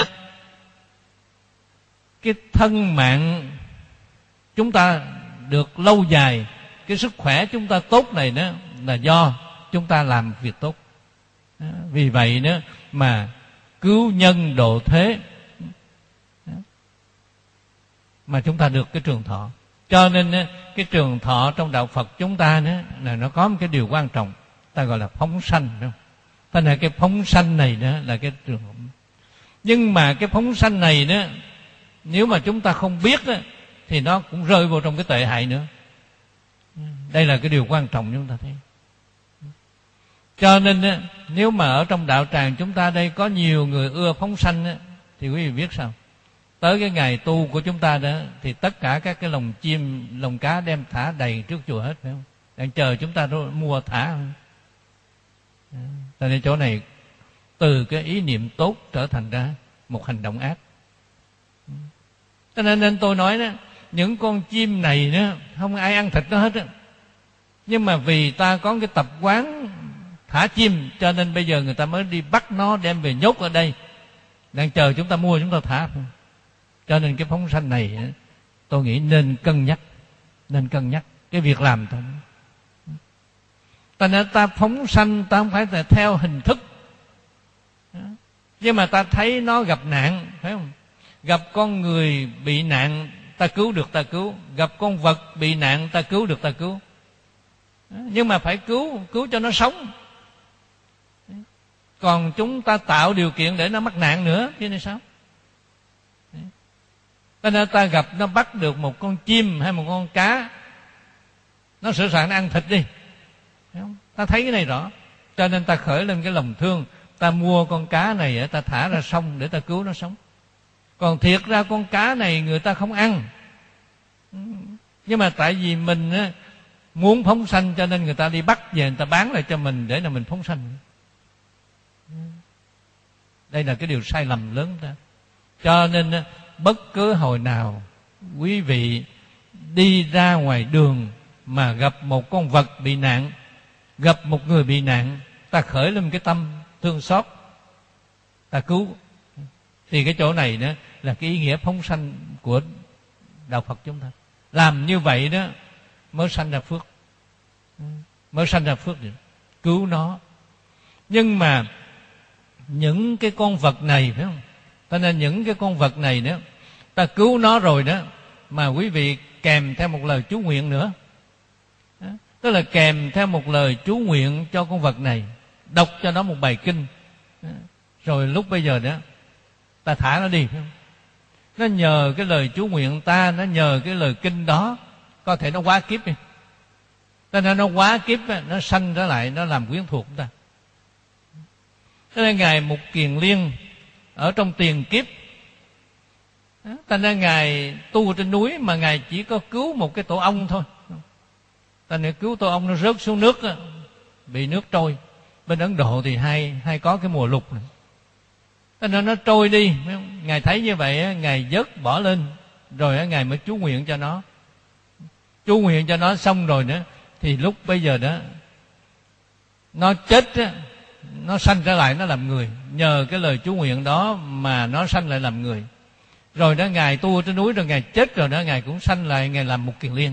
cái thân mạng chúng ta được lâu dài, cái sức khỏe chúng ta tốt này đó là do chúng ta làm việc tốt. Đó, vì vậy đó mà cứu nhân độ thế đó, mà chúng ta được cái trường thọ. Cho nên đó, cái trường thọ trong đạo Phật chúng ta đó, là nó có một cái điều quan trọng, ta gọi là phóng sanh. Ta là cái phóng sanh này đó là cái trường hợp. Nhưng mà cái phóng sanh này đó, nếu mà chúng ta không biết đó, thì nó cũng rơi vào trong cái tệ hại nữa. Đây là cái điều quan trọng chúng ta thấy. Cho nên đó, nếu mà ở trong đạo tràng chúng ta đây có nhiều người ưa phóng sanh đó, thì quý vị biết sao? Tới cái ngày tu của chúng ta đó thì tất cả các cái lồng chim, lồng cá đem thả đầy trước chùa hết, phải không? Đang chờ chúng ta mua thả. Cho nên chỗ này từ cái ý niệm tốt trở thành ra một hành động ác. Cho nên, nên tôi nói đó, những con chim này đó không ai ăn thịt nó hết đó. Nhưng mà vì ta có cái tập quán thả chim, cho nên bây giờ người ta mới đi bắt nó đem về nhốt ở đây, đang chờ chúng ta mua chúng ta thả. Cho nên cái phóng sanh này tôi nghĩ nên cân nhắc, nên cân nhắc cái việc làm thôi. Ta nên ta phóng sanh, ta không phải là theo hình thức, nhưng mà ta thấy nó gặp nạn, phải không? Gặp con người bị nạn ta cứu được ta cứu, gặp con vật bị nạn ta cứu được ta cứu. Nhưng mà phải cứu, cứu cho nó sống. Còn chúng ta tạo điều kiện để nó mắc nạn nữa chứ này sao? Cho nên ta gặp nó bắt được một con chim hay một con cá, nó sẵn sàng ăn thịt đi, ta thấy cái này rõ, cho nên ta khởi lên cái lòng thương, ta mua con cá này ta thả ra sông để ta cứu nó sống. Còn thiệt ra con cá này người ta không ăn, nhưng mà tại vì mình muốn phóng sanh cho nên người ta đi bắt về, người ta bán lại cho mình để là mình phóng sanh. Đây là cái điều sai lầm lớn đó. Cho nên bất cứ hồi nào quý vị đi ra ngoài đường mà gặp một con vật bị nạn, gặp một người bị nạn, ta khởi lên cái tâm thương xót, ta cứu. Thì cái chỗ này đó là cái ý nghĩa phóng sanh của đạo Phật chúng ta. Làm như vậy đó mới sanh ra phước, mới sanh ra phước được, cứu nó. Nhưng mà những cái con vật này, phải không? Cho nên những cái con vật này đó, ta cứu nó rồi đó, mà quý vị kèm theo một lời chú nguyện nữa. Đó, tức là kèm theo một lời chú nguyện cho con vật này, đọc cho nó một bài kinh. Đó, rồi lúc bây giờ đó ta thả nó đi, phải không? Nó nhờ cái lời chú nguyện ta, nó nhờ cái lời kinh đó, có thể nó hóa kiếp đi. Cho nên nó hóa kiếp, nó sanh trở lại, nó làm quyến thuộc chúng ta. Cho nên Ngài Mục Kiền Liên ở trong tiền kiếp, cho nên Ngài tu trên núi mà Ngài chỉ có cứu một cái tổ ong thôi. Ta nên cứu tổ ong nó rớt xuống nước, bị nước trôi. Bên Ấn Độ thì hay hay có cái mùa lục này, cho nên nó trôi đi. Ngài thấy như vậy, Ngài vớt bỏ lên, rồi Ngài mới chú nguyện cho nó. Chú nguyện cho nó xong rồi nữa, thì lúc bây giờ đó nó chết, nó sanh trở lại, nó làm người. Nhờ cái lời chú nguyện đó mà nó sanh lại làm người. Rồi đó Ngài tu trên núi rồi Ngài chết rồi đó, Ngài cũng sanh lại, Ngài làm Mục Kiền Liên.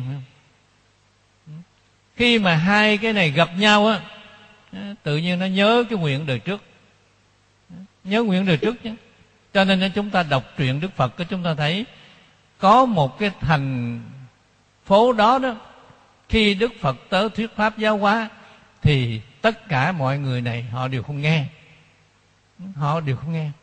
Khi mà hai cái này gặp nhau á, tự nhiên nó nhớ cái nguyện đời trước, nhớ nguyện đời trước chứ. Cho nên chúng ta đọc truyện Đức Phật, chúng ta thấy có một cái thành phố đó đó, khi Đức Phật tới thuyết pháp giáo hóa thì tất cả mọi người này họ đều không nghe, họ đều không nghe.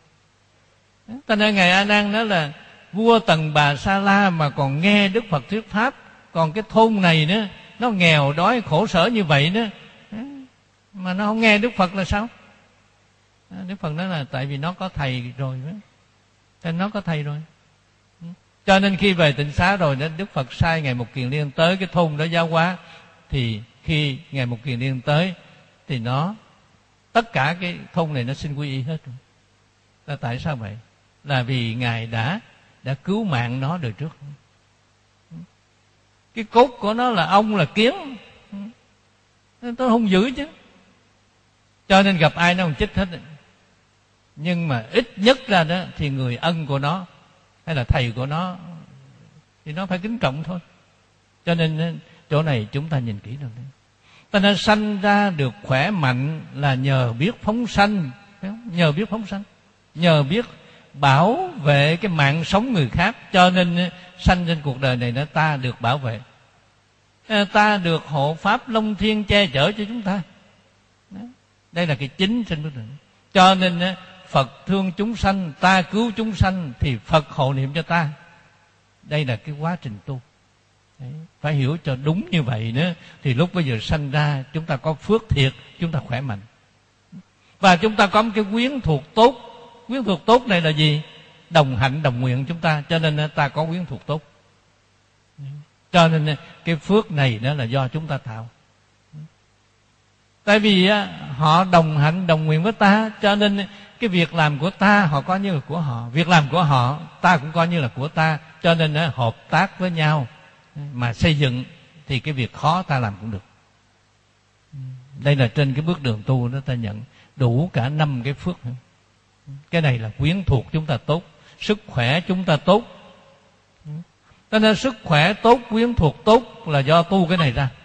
Cho nên Ngài A Nan nói là vua Tần Bà Sa La mà còn nghe Đức Phật thuyết pháp Còn cái thôn này nữa, nó nghèo đói khổ sở như vậy nữa, mà nó không nghe Đức Phật là sao? Đức Phật nói là tại vì nó có thầy rồi đó. Nên nó có thầy rồi. Cho nên khi về Tịnh Xá rồi đó, Đức Phật sai Ngài Mục Kiền Liên tới cái thôn đó giáo hóa. Thì khi Ngài Mục Kiền Liên tới thì nó tất cả cái thôn này nó xin quy y hết rồi. Là tại sao vậy? Là vì Ngài đã đã cứu mạng nó đời trước. Cái cốt của nó là ong là kiến, tôi không giữ chứ. Cho nên gặp ai nó không chích hết. Nhưng mà ít nhất ra đó thì người ân của nó hay là thầy của nó thì nó phải kính trọng thôi. Cho nên chỗ này chúng ta nhìn kỹ rồi. Ta đã sanh ra được khỏe mạnh là nhờ biết phóng sanh, nhờ biết phóng sanh, nhờ biết bảo vệ cái mạng sống người khác. Cho nên sanh trên cuộc đời này đó, ta được bảo vệ, ta được hộ pháp Long Thiên che chở cho chúng ta. Đây là cái chính trên bước đường. Cho nên Phật thương chúng sanh, ta cứu chúng sanh, thì Phật hộ niệm cho ta. Đây là cái quá trình tu. Đấy, phải hiểu cho đúng như vậy nữa, thì lúc bây giờ sanh ra chúng ta có phước thiệt, chúng ta khỏe mạnh. Và chúng ta có một cái quyến thuộc tốt. Quyến thuộc tốt này là gì? Đồng hạnh đồng nguyện chúng ta. Cho nên ta có quyến thuộc tốt. Cho nên cái phước này đó là do chúng ta tạo. Tại vì họ đồng hạnh đồng nguyện với ta, cho nên cái việc làm của ta họ coi như là của họ, việc làm của họ ta cũng coi như là của ta. Cho nên hợp tác với nhau mà xây dựng thì cái việc khó ta làm cũng được. Đây là trên cái bước đường tu đó, ta nhận đủ cả năm cái phước. Cái này là quyến thuộc chúng ta tốt, sức khỏe chúng ta tốt. Cho nên sức khỏe tốt, quyến thuộc tốt là do tu cái này ra.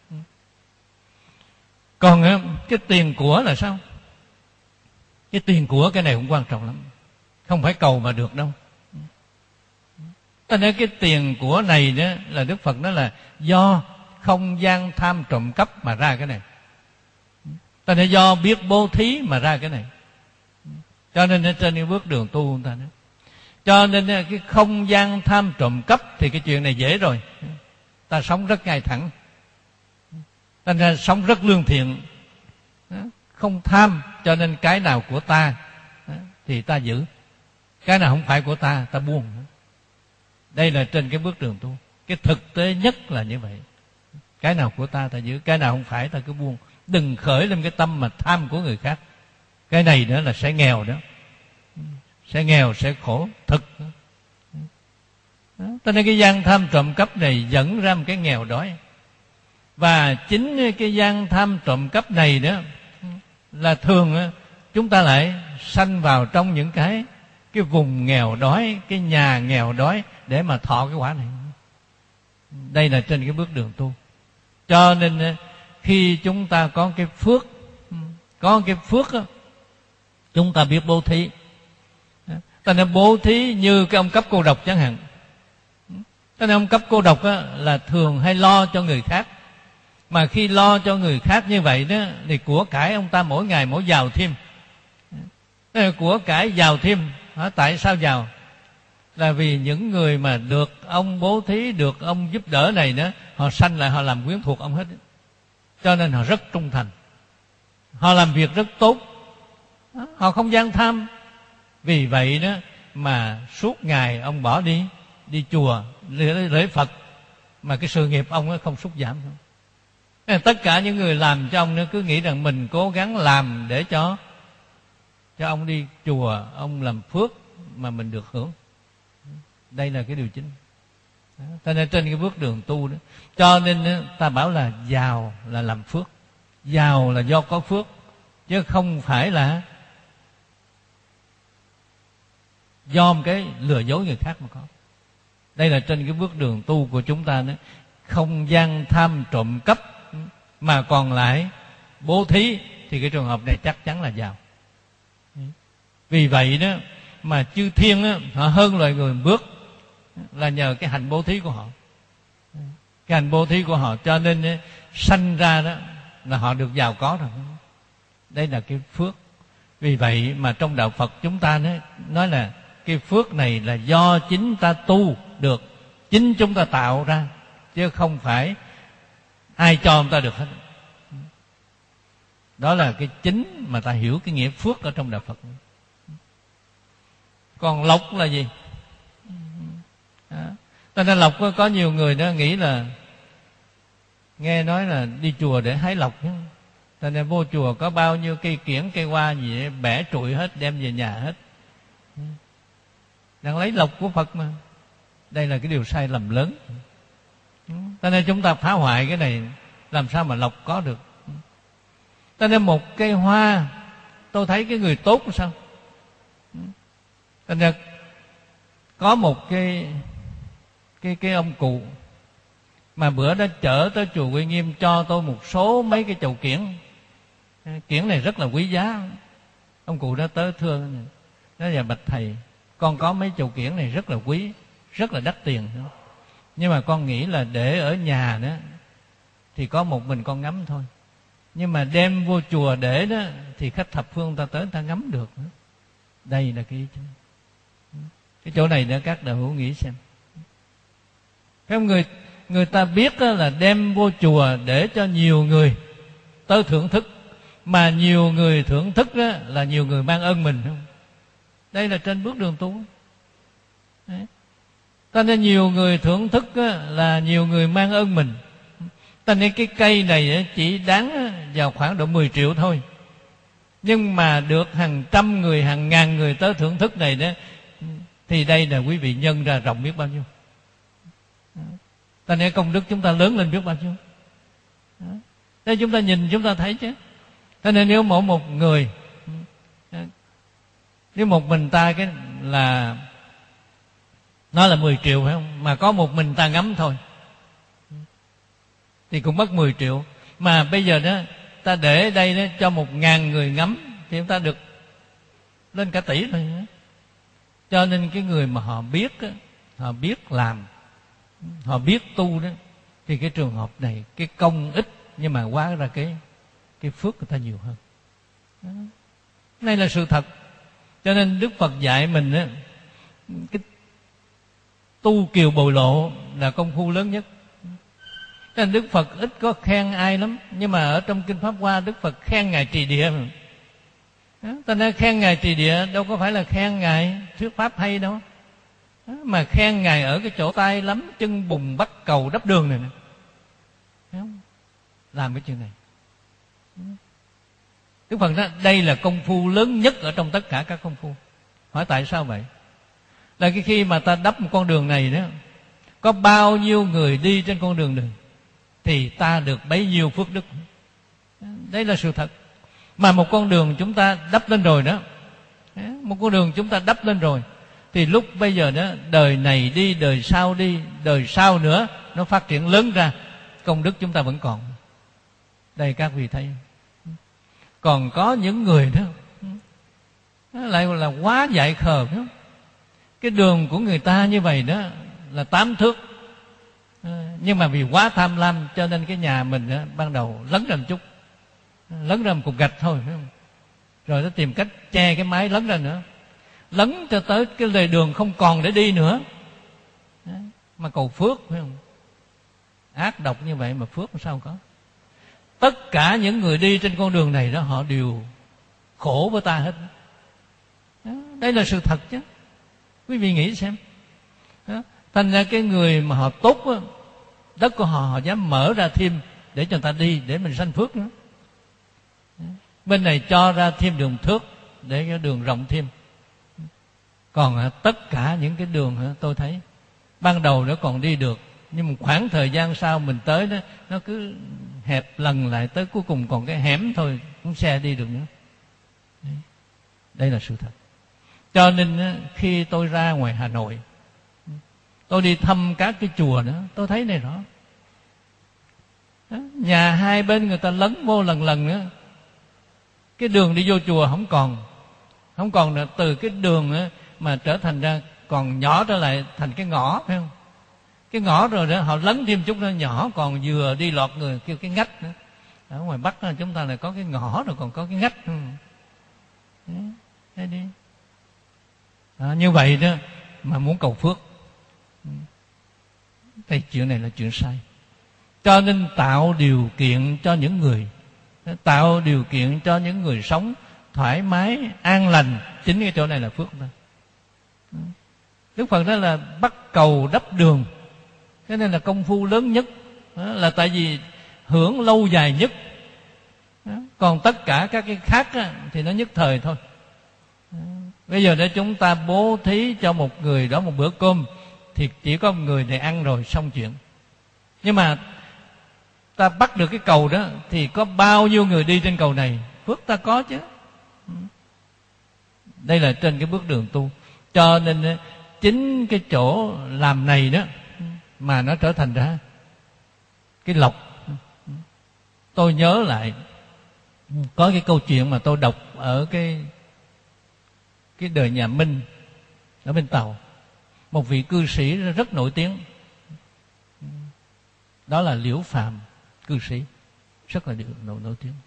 Còn cái tiền của là sao? Cái tiền của cái này cũng quan trọng lắm, không phải cầu mà được đâu. Cho nên cái tiền của này đó là Đức Phật nói là do không gian tham trộm cắp mà ra cái này. Cho nên do biết bố thí mà ra cái này. Cho nên trên cái bước đường tu người ta nói, cho nên cái không gian tham trộm cắp thì cái chuyện này dễ rồi. Ta sống rất ngay thẳng, ta nên sống rất lương thiện, không tham. Cho nên cái nào của ta thì ta giữ, cái nào không phải của ta ta buông. Đây là trên cái bước đường tu. Cái thực tế nhất là như vậy. Cái nào của ta ta giữ, cái nào không phải ta cứ buông. Đừng khởi lên cái tâm mà tham của người khác. Cái này nữa là sẽ nghèo đó, sẽ nghèo, sẽ khổ thực. Cho nên cái gian tham trộm cắp này dẫn ra một cái nghèo đói. Và chính cái gian tham trộm cắp này đó là thường chúng ta lại sanh vào trong những cái cái vùng nghèo đói, cái nhà nghèo đói để mà thọ cái quả này. Đây là trên cái bước đường tu. Cho nên khi chúng ta có cái phước, có cái phước đó, chúng ta biết bố thí. Ta nên bố thí như cái ông cấp cô độc chẳng hạn. Ta nên ông cấp cô độc đó, là thường hay lo cho người khác. Mà khi lo cho người khác như vậy đó, thì của cải ông ta mỗi ngày mỗi giàu thêm. Của cải giàu thêm. Tại sao giàu? Là vì những người mà được ông bố thí, được ông giúp đỡ này đó, họ sanh lại họ làm quyến thuộc ông hết. Cho nên họ rất trung thành, họ làm việc rất tốt, họ không gian tham. Vì vậy đó mà suốt ngày ông bỏ đi đi chùa lễ, lễ Phật, mà cái sự nghiệp ông không sút giảm. Tất cả những người làm cho ông nữa cứ nghĩ rằng mình cố gắng làm để cho cho ông đi chùa, ông làm phước mà mình được hưởng. Đây là cái điều chính. Cho nên trên cái bước đường tu đó, cho nên ta bảo là giàu là làm phước, giàu là do có phước, chứ không phải là do một cái lừa dối người khác mà có. Đây là trên cái bước đường tu của chúng ta đó, không gian tham trộm cắp mà còn lại bố thí, thì cái trường hợp này chắc chắn là giàu. Vì vậy đó mà chư thiên đó, họ hơn loài người một bước là nhờ cái hành bố thí của họ. Cái hành bố thí của họ cho nên sanh ra đó là họ được giàu có rồi. Đây là cái phước. Vì vậy mà trong đạo Phật chúng ta nói, nói là cái phước này là do chính ta tu được, chính chúng ta tạo ra, chứ không phải ai cho ông ta được hết. Đó là cái chính mà ta hiểu cái nghĩa phước ở trong đạo Phật. Còn lộc là gì? Đó. Cho nên lộc có nhiều người đó nghĩ là nghe nói là đi chùa để hái lộc. Cho nên vô chùa có bao nhiêu cây kiển, cây hoa gì ấy, bẻ trụi hết, đem về nhà hết. Đang lấy lộc của Phật mà. Đây là cái điều sai lầm lớn. Cho nên chúng ta phá hoại cái này, làm sao mà lộc có được. Cho nên một cây hoa, tôi thấy cái người tốt làm sao. Cho nên có một cái cái cái ông cụ mà bữa đó chở tới chùa Quy Nghiêm cho tôi một số mấy cái chầu kiển. Kiển này rất là quý giá. Ông cụ đó tới thưa, nói là bạch thầy, con có mấy chầu kiển này rất là quý, rất là đắt tiền. Nhưng mà con nghĩ là để ở nhà đó thì có một mình con ngắm thôi. Nhưng mà đem vô chùa để đó thì khách thập phương ta tới ta ngắm được. Đây là cái cái chỗ này nữa các đạo hữu nghĩ xem. Các người người ta biết là đem vô chùa để cho nhiều người tới thưởng thức, mà nhiều người thưởng thức đó là nhiều người mang ơn mình không? Đây là trên bước đường tu. Đấy. Cho nên nhiều người thưởng thức là nhiều người mang ơn mình. Cho nên cái cây này chỉ đáng vào khoảng độ mười triệu thôi, nhưng mà được hàng trăm người, hàng ngàn người tới thưởng thức này đó, thì đây là quý vị nhân ra rộng biết bao nhiêu. Cho nên công đức chúng ta lớn lên biết bao nhiêu. Đây chúng ta nhìn chúng ta thấy chứ. Cho nên nếu mỗi một người, nếu một mình ta cái là nó là mười triệu phải không, mà có một mình ta ngắm thôi thì cũng mất mười triệu. Mà bây giờ đó ta để đây đó cho một ngàn người ngắm thì chúng ta được lên cả tỷ rồi. Cho nên cái người mà họ biết đó, họ biết làm, họ biết tu đó, thì cái trường hợp này cái công ít nhưng mà hóa ra cái cái phước người ta nhiều hơn. Đó. Đây là sự thật. Cho nên Đức Phật dạy mình đó, cái tu kiều bồi lộ là công phu lớn nhất. Cho nên Đức Phật ít có khen ai lắm, nhưng mà ở trong Kinh Pháp Hoa Đức Phật khen Ngài Trì Địa mà. Đó, ta nói khen Ngài Trì Địa đâu có phải là khen Ngài thuyết pháp hay đâu. Đó, mà khen Ngài ở cái chỗ tay lắm chân bùn bắt cầu đắp đường này nè. Làm cái chuyện này. Đức Phật nói đây là công phu lớn nhất ở trong tất cả các công phu. Hỏi tại sao vậy? Là cái khi mà ta đắp một con đường này đó, có bao nhiêu người đi trên con đường này thì ta được bấy nhiêu phước đức. Đây là sự thật. Mà một con đường chúng ta đắp lên rồi đó, một con đường chúng ta đắp lên rồi, thì lúc bây giờ đó đời này đi, đời sau đi, đời sau nữa nó phát triển lớn ra, công đức chúng ta vẫn còn. Đây các vị thấy. Còn có những người đó lại là quá dại khờ đó. Cái đường của người ta như vậy đó là tám thước, nhưng mà vì quá tham lam cho nên cái nhà mình đó, ban đầu lấn ra một chút, lấn ra một cục gạch thôi, phải không? Rồi nó tìm cách che cái mái lấn ra nữa, lấn cho tới cái lề đường không còn để đi nữa, mà cầu phước, phải không? Ác độc như vậy mà phước sao có? Tất cả những người đi trên con đường này đó, họ đều khổ với ta hết. Đó, đây là sự thật chứ. Quý vị nghĩ xem. Đó, thành ra cái người mà họ tốt đó, đất của họ họ dám mở ra thêm để cho người ta đi, để mình sanh phước nữa. Đó, bên này cho ra thêm đường thước để cho đường rộng thêm. Còn tất cả những cái đường tôi thấy ban đầu nó còn đi được, nhưng một khoảng thời gian sau mình tới đó, nó cứ hẹp lần lại, tới cuối cùng còn cái hẻm thôi, cũng xe đi được nữa. Đây là sự thật. Cho nên khi tôi ra ngoài Hà Nội, tôi đi thăm các cái chùa nữa, tôi thấy này rõ. Nhà hai bên người ta lấn vô lần lần nữa, cái đường đi vô chùa không còn, không còn nữa. Từ cái đường mà trở thành ra còn nhỏ trở lại thành cái ngõ, phải không? Cái ngõ rồi đó họ lấn thêm chút nó nhỏ, còn vừa đi lọt người kêu cái ngách nữa. Ở ngoài Bắc đó, chúng ta lại có cái ngõ rồi còn có cái ngách. Thế đi. À, như vậy đó mà muốn cầu phước thì chuyện này là chuyện sai. Cho nên tạo điều kiện cho những người, tạo điều kiện cho những người sống thoải mái, an lành. Chính cái chỗ này là phước ta. Đức Phật đó là bắt cầu đắp đường. Cái này là công phu lớn nhất, là tại vì hưởng lâu dài nhất. Còn tất cả các cái khác thì nó nhất thời thôi. Bây giờ để chúng ta bố thí cho một người đó một bữa cơm thì chỉ có một người này ăn rồi xong chuyện. Nhưng mà ta bắt được cái cầu đó thì có bao nhiêu người đi trên cầu này, phước ta có chứ. Đây là trên cái bước đường tu. Cho nên chính cái chỗ làm này đó mà nó trở thành ra cái lộc. Tôi nhớ lại có cái câu chuyện mà tôi đọc ở cái cái đời nhà Minh ở bên Tàu. Một vị cư sĩ rất nổi tiếng, đó là Liễu Phàm cư sĩ, rất là nổi, nổi tiếng.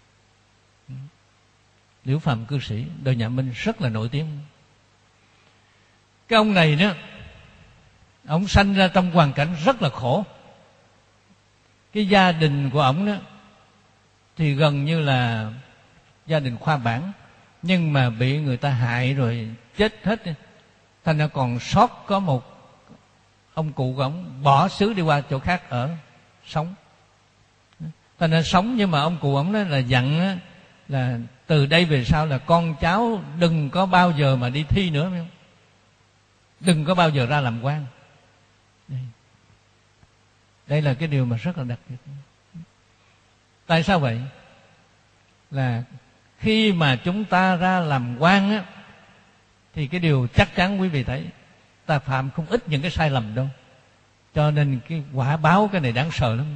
Liễu Phàm cư sĩ đời nhà Minh rất là nổi tiếng. Cái ông này đó, ông sanh ra trong hoàn cảnh rất là khổ. Cái gia đình của ông đó thì gần như là gia đình khoa bảng, nhưng mà bị người ta hại rồi chết hết. Thành ra còn sót có một ông cụ của ông bỏ xứ đi qua chỗ khác ở sống. Thành ra sống, nhưng mà ông cụ ông đó là dặn là từ đây về sau là con cháu đừng có bao giờ mà đi thi nữa, đừng có bao giờ ra làm quan. Đây, đây là cái điều mà rất là đặc biệt. Tại sao vậy? Là khi mà chúng ta ra làm quan á, thì cái điều chắc chắn quý vị thấy, ta phạm không ít những cái sai lầm đâu. Cho nên cái quả báo cái này đáng sợ lắm.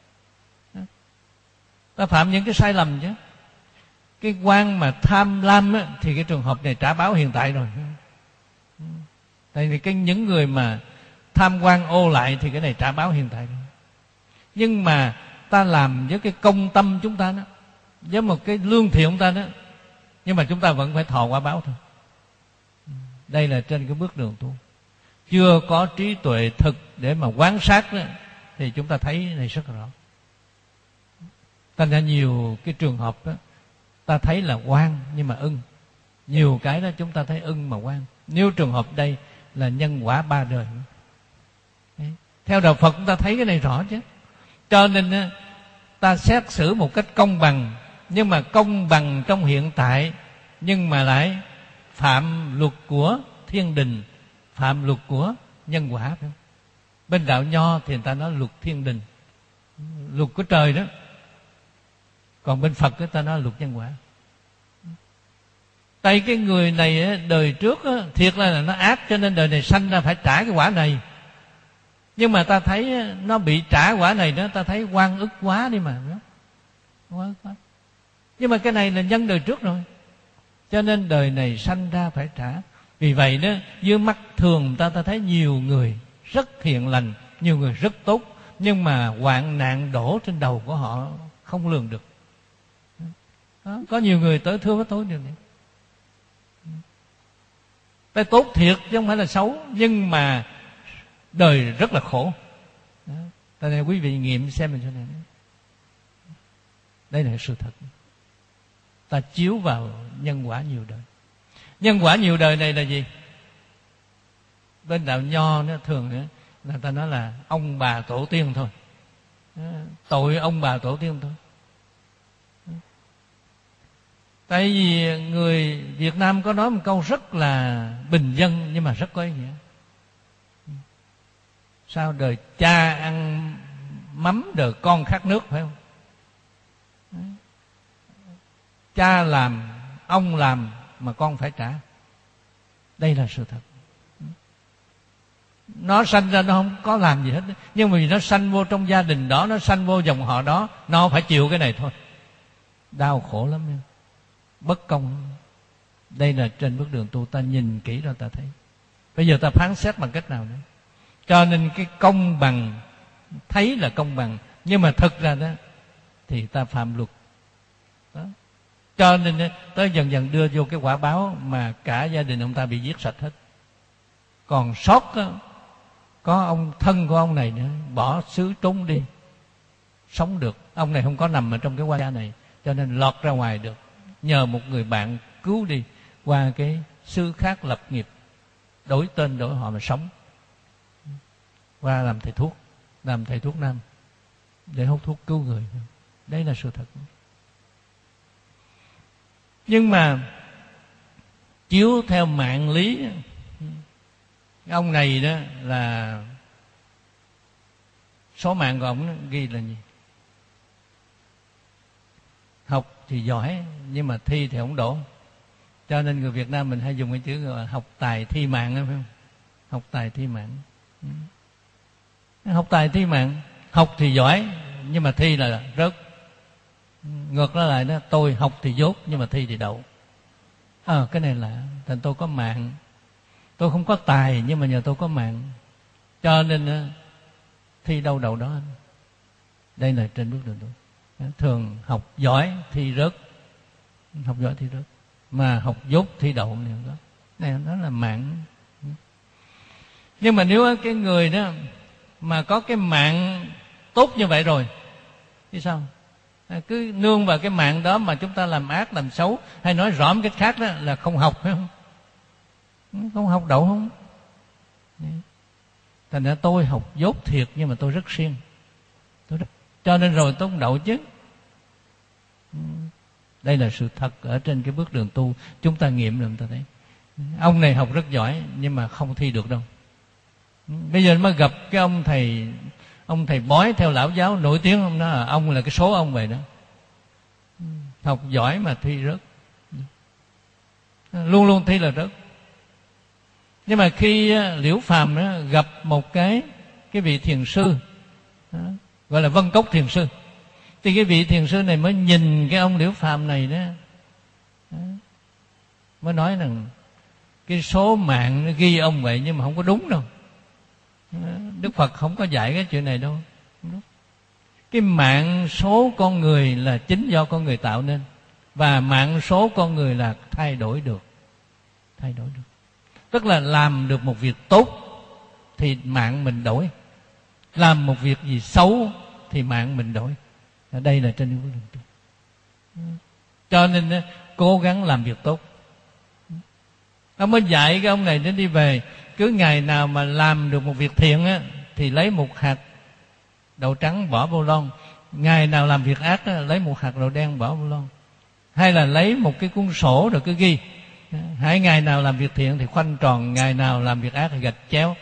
Ta phạm những cái sai lầm chứ. Cái quan mà tham lam á, thì cái trường hợp này trả báo hiện tại rồi. Tại vì cái những người mà tham quan ô lại thì cái này trả báo hiện tại rồi. Nhưng mà ta làm với cái công tâm chúng ta đó, với một cái lương thiện chúng ta đó, nhưng mà chúng ta vẫn phải thọ quả báo thôi. Đây là trên cái bước đường tu. Chưa có trí tuệ thực để mà quan sát đó, thì chúng ta thấy này rất rõ. Thành ra nhiều cái trường hợp đó, ta thấy là oan nhưng mà ưng. Nhiều cái đó chúng ta thấy ưng mà oan. Nếu trường hợp đây là nhân quả ba đời. Đấy. Theo đạo Phật chúng ta thấy cái này rõ chứ. Cho nên ta xét xử một cách công bằng, nhưng mà công bằng trong hiện tại, nhưng mà lại phạm luật của thiên đình, phạm luật của nhân quả. Bên đạo Nho thì người ta nói luật thiên đình, luật của trời đó. Còn bên Phật người ta nói luật nhân quả. Tại cái người này đời trước thiệt là nó ác, cho nên đời này sanh ra phải trả cái quả này. Nhưng mà ta thấy nó bị trả quả này đó, ta thấy oan ức quá đi mà. Oan ức quá. Nhưng mà cái này là nhân đời trước rồi, cho nên đời này sanh ra phải trả. Vì vậy đó, dưới mắt thường ta ta thấy nhiều người rất hiền lành, nhiều người rất tốt, nhưng mà hoạn nạn đổ trên đầu của họ không lường được. Đó, có nhiều người tới thưa với tôi điều này. Ta tốt thiệt chứ không phải là xấu, nhưng mà đời rất là khổ. Tại nên quý vị nghiệm xem mình cho này. Đây là sự thật. Ta chiếu vào nhân quả nhiều đời. Nhân quả nhiều đời này là gì? Bên đạo Nho nó thường là ta nói là ông bà tổ tiên thôi. Tội ông bà tổ tiên thôi. Tại vì người Việt Nam có nói một câu rất là bình dân nhưng mà rất có ý nghĩa. Sao đời cha ăn mắm, đời con khát nước, phải không? Cha làm, ông làm mà con phải trả. Đây là sự thật. Nó sanh ra nó không có làm gì hết, nhưng mà vì nó sanh vô trong gia đình đó, nó sanh vô dòng họ đó, nó phải chịu cái này thôi. Đau khổ lắm nha. Bất công. Đây là trên bước đường tu, ta nhìn kỹ rồi ta thấy. Bây giờ ta phán xét bằng cách nào nữa? Cho nên cái công bằng, thấy là công bằng, nhưng mà thực ra đó thì ta phạm luật đó. Cho nên tới dần dần đưa vô cái quả báo mà cả gia đình ông ta bị giết sạch hết. Còn sót đó, có ông thân của ông này nữa bỏ xứ trốn đi. sống được. Ông này không có nằm ở trong cái quan gia này, cho nên lọt ra ngoài được, nhờ một người bạn cứu đi, qua cái xứ khác lập nghiệp, đổi tên đổi họ mà sống, qua làm thầy thuốc, làm thầy thuốc nam để hút thuốc cứu người. Đấy là sự thật. Nhưng mà chiếu theo mạng lý, ông này đó là số mạng của ông ghi là gì? Học thì giỏi nhưng mà thi thì không đổ. Cho nên người Việt Nam mình hay dùng cái chữ gọi là học tài thi mạng đó, phải không? Học tài thi mạng. Học tài thi mạng, học thì giỏi nhưng mà thi là rớt. Ngược nó lại đó, tôi học thì dốt nhưng mà thi thì đậu. À, cái này là thành tôi có mạng. Tôi không có tài nhưng mà nhờ tôi có mạng, cho nên thi đâu đậu đó. Đây là trên bước đường tu. Thường học giỏi thi rớt, học giỏi thi rớt, mà học dốt thi đậu này đó. Này đó là mạng. Nhưng mà nếu cái người đó mà có cái mạng tốt như vậy rồi thì sao? Cứ nương vào cái mạng đó mà chúng ta làm ác, làm xấu, hay nói rõ một cách khác đó là không học, phải không? Không học đậu không? Thành ra tôi học dốt thiệt nhưng mà tôi rất siêng, tôi rất... cho nên rồi tôi không đậu chứ. Đây là sự thật ở trên cái bước đường tu. Chúng ta nghiệm rồi chúng ta thấy ông này học rất giỏi nhưng mà không thi được đâu. Bây giờ mới gặp cái ông thầy, ông thầy bói theo lão giáo nổi tiếng, ông nói là ông là cái số ông vậy đó, học giỏi mà thi rớt, luôn luôn thi là rớt. Nhưng mà khi Liễu Phàm gặp một cái cái vị thiền sư gọi là Vân Cốc thiền sư, thì cái vị thiền sư này mới nhìn cái ông Liễu Phàm này đó, mới nói rằng cái số mạng nó ghi ông vậy nhưng mà không có đúng đâu. Đức Phật không có dạy cái chuyện này đâu. Cái mạng số con người là chính do con người tạo nên, và mạng số con người là thay đổi được. Thay đổi được tức là làm được một việc tốt thì mạng mình đổi, làm một việc gì xấu thì mạng mình đổi. Ở đây là trên bước đường tu. Cho nên cố gắng làm việc tốt. Ông mới dạy cái ông này đến đi về, cứ ngày nào mà làm được một việc thiện á, thì lấy một hạt đậu trắng bỏ vô lon. Ngày nào làm việc ác á, lấy một hạt đậu đen bỏ vô lon. Hay là lấy một cái cuốn sổ rồi cứ ghi, hai ngày nào làm việc thiện thì khoanh tròn, ngày nào làm việc ác thì gạch chéo.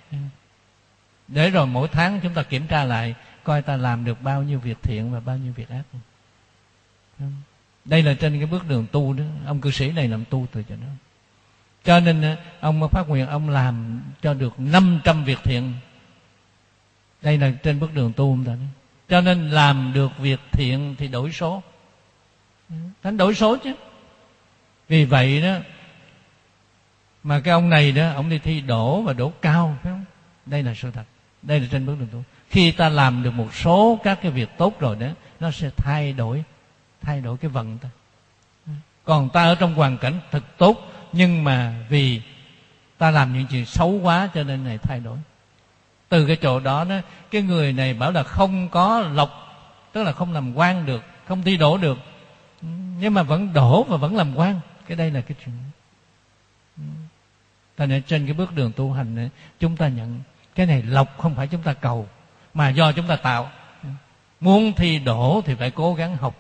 Để rồi mỗi tháng chúng ta kiểm tra lại, coi ta làm được bao nhiêu việc thiện và bao nhiêu việc ác. Đây là trên cái bước đường tu đó. Ông cư sĩ này làm tu từ chỗ đó. Cho nên ông mới phát nguyện ông làm cho được năm trăm việc thiện. Đây là trên bước đường tu ông ta. Cho nên làm được việc thiện thì đổi số. Thánh đổi số chứ. Vì vậy đó mà cái ông này đó, ông đi thi đỗ và đỗ cao, phải không? Đây là sự thật. Đây là trên bước đường tu. Khi ta làm được một số các cái việc tốt rồi đó, nó sẽ thay đổi, thay đổi cái vận ta. Còn ta ở trong hoàn cảnh thật tốt, nhưng mà vì ta làm những chuyện xấu quá cho nên này thay đổi. Từ cái chỗ đó, đó cái người này bảo là không có lộc, tức là không làm quan được, không thi đỗ được, nhưng mà vẫn đỗ và vẫn làm quan. Cái đây là cái chuyện. Thành ra trên cái bước đường tu hành này, chúng ta nhận cái này lộc không phải chúng ta cầu, mà do chúng ta tạo. Muốn thi đỗ thì phải cố gắng học.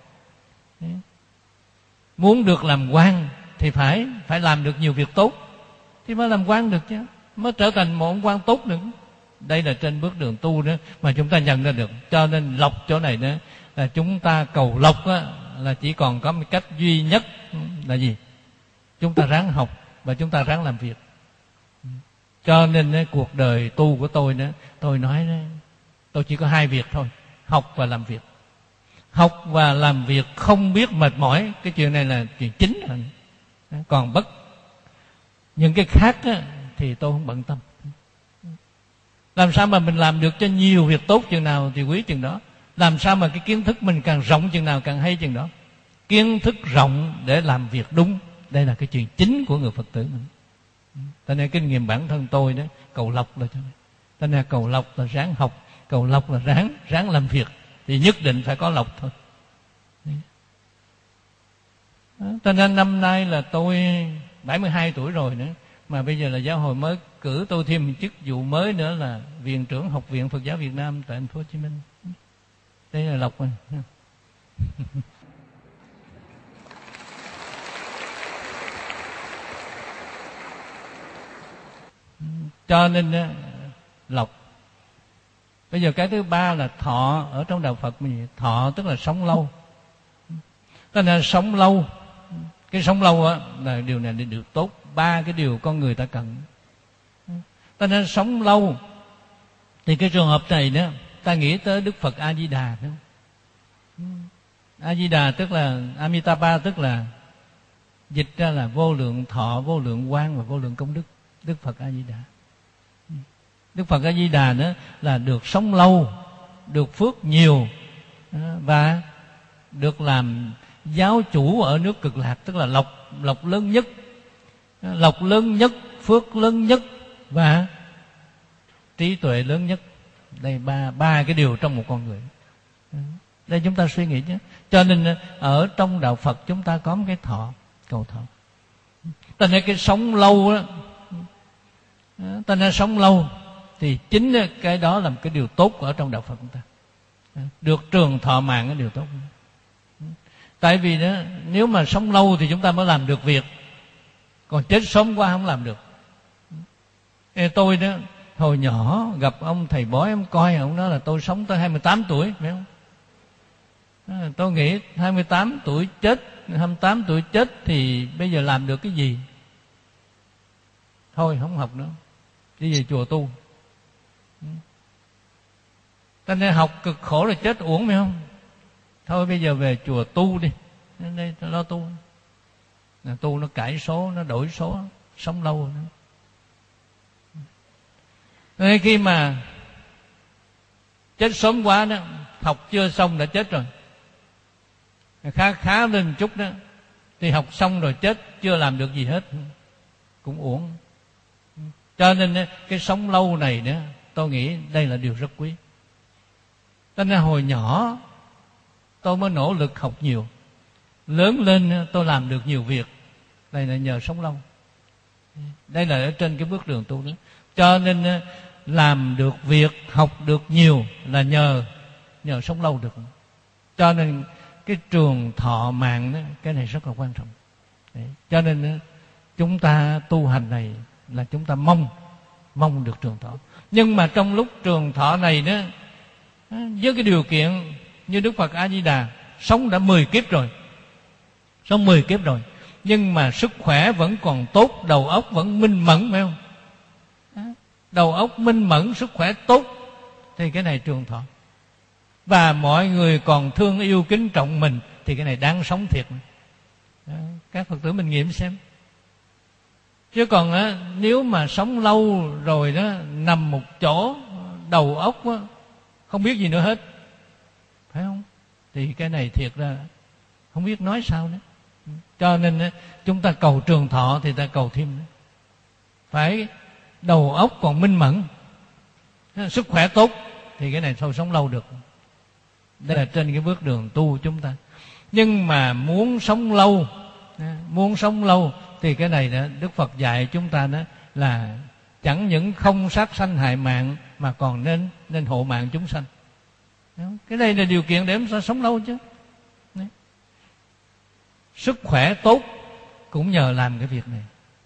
Muốn được làm quan thì phải phải làm được nhiều việc tốt thì mới làm quan được chứ, mới trở thành một ông quan tốt được. Đây là trên bước đường tu đó mà chúng ta nhận ra được. Cho nên lộc chỗ này đó là chúng ta cầu lộc á, là chỉ còn có một cách duy nhất là gì? Chúng ta ráng học và chúng ta ráng làm việc. Cho nên ấy, cuộc đời tu của tôi đó, tôi nói đó, tôi chỉ có hai việc thôi: học và làm việc. Học và làm việc không biết mệt mỏi, cái chuyện này là chuyện chính rồi. Còn bất những cái khác á, thì tôi không bận tâm. Làm sao mà mình làm được cho nhiều việc tốt chừng nào thì quý chừng đó. Làm sao mà cái kiến thức mình càng rộng chừng nào càng hay chừng đó. Kiến thức rộng để làm việc đúng, đây là cái chuyện chính của người Phật tử mình. Cho nên kinh nghiệm bản thân tôi đó, cầu lộc là cho nên. Cho nên cầu lộc là ráng học, cầu lộc là ráng ráng làm việc. thì nhất định phải có lộc thôi. Cho nên năm nay là tôi bảy mươi hai tuổi rồi nữa, mà bây giờ là giáo hội mới cử tôi thêm một chức vụ mới nữa là viện trưởng Học viện Phật giáo Việt Nam tại thành phố Hồ Chí Minh. Đây là lộc rồi. Cho nên lộc. Bây giờ cái thứ ba là thọ. Ở trong đạo Phật mình thọ tức là sống lâu. Cho nên sống lâu, cái sống lâu á là điều này để được tốt. Ba cái điều con người ta cần. Cho nên sống lâu thì cái trường hợp này đó, ta nghĩ tới Đức Phật A Di Đà đó. A Di Đà tức là Amitabha, tức là dịch ra là vô lượng thọ, vô lượng quang và vô lượng công đức. Đức Phật A Di Đà. Đức Phật A Di Đà đó là được sống lâu, được phước nhiều và được làm giáo chủ ở nước Cực Lạc, tức là lộc lộc lớn nhất, lộc lớn nhất, phước lớn nhất và trí tuệ lớn nhất. Đây ba ba cái điều trong một con người. Đây chúng ta suy nghĩ chứ. Cho nên ở trong đạo Phật chúng ta có một cái thọ, cầu thọ. Cho nên cái sống lâu đó, cho nên sống lâu thì chính cái đó là một cái điều tốt ở trong đạo Phật chúng ta. Được trường thọ mạng là điều tốt. Tại vì đó, nếu mà sống lâu thì chúng ta mới làm được việc, còn chết sớm quá không làm được. Tôi đó hồi nhỏ gặp ông thầy bói, ông coi ông nói là tôi sống tới hai mươi tám tuổi, phải không? Tôi nghĩ hai mươi tám tuổi chết, hai mươi tám tuổi chết thì bây giờ làm được cái gì? Thôi không học nữa, đi về chùa tu. Ta nên học cực khổ là chết uổng, phải không? Thôi bây giờ về chùa tu đi, đến đây lo tu. Tu nó cải số, nó đổi số, sống lâu nữa. Nên khi mà chết sớm quá đó, học chưa xong đã chết rồi. Khá khá lên chút đó, thì học xong rồi chết, chưa làm được gì hết, cũng uổng. Cho nên cái sống lâu này nữa, tôi nghĩ đây là điều rất quý. Cho nên hồi nhỏ tôi mới nỗ lực học nhiều, lớn lên tôi làm được nhiều việc. Đây là nhờ sống lâu. Đây là ở trên cái bước đường tu đó. Cho nên làm được việc, học được nhiều là nhờ nhờ sống lâu được. Cho nên cái trường thọ mạng đó, cái này rất là quan trọng. Đấy. Cho nên chúng ta tu hành này là chúng ta mong mong được trường thọ. Nhưng mà trong lúc trường thọ này đó, với cái điều kiện như Đức Phật A Di Đà sống đã mười kiếp rồi, sống mười kiếp rồi, nhưng mà sức khỏe vẫn còn tốt, đầu óc vẫn minh mẫn, phải không? Đầu óc minh mẫn, sức khỏe tốt thì cái này trường thọ. Và mọi người còn thương yêu kính trọng mình thì cái này đáng sống thiệt. Các Phật tử mình nghiệm xem. Chứ còn á, nếu mà sống lâu rồi đó, nằm một chỗ, đầu óc á, không biết gì nữa hết, phải không? Thì cái này thiệt ra không biết nói sao nữa. Cho nên á, chúng ta cầu trường thọ thì ta cầu thêm nữa. Phải đầu óc còn minh mẫn, sức khỏe tốt thì cái này thôi sống lâu được. Đây là trên cái bước đường tu chúng ta. Nhưng mà muốn sống lâu, muốn sống lâu thì cái này đó, Đức Phật dạy chúng ta đó là chẳng những không sát sanh hại mạng mà còn nên nên hộ mạng chúng sanh. Cái này là điều kiện để chúng ta sống lâu chứ. Đấy. Sức khỏe tốt cũng nhờ làm cái việc này.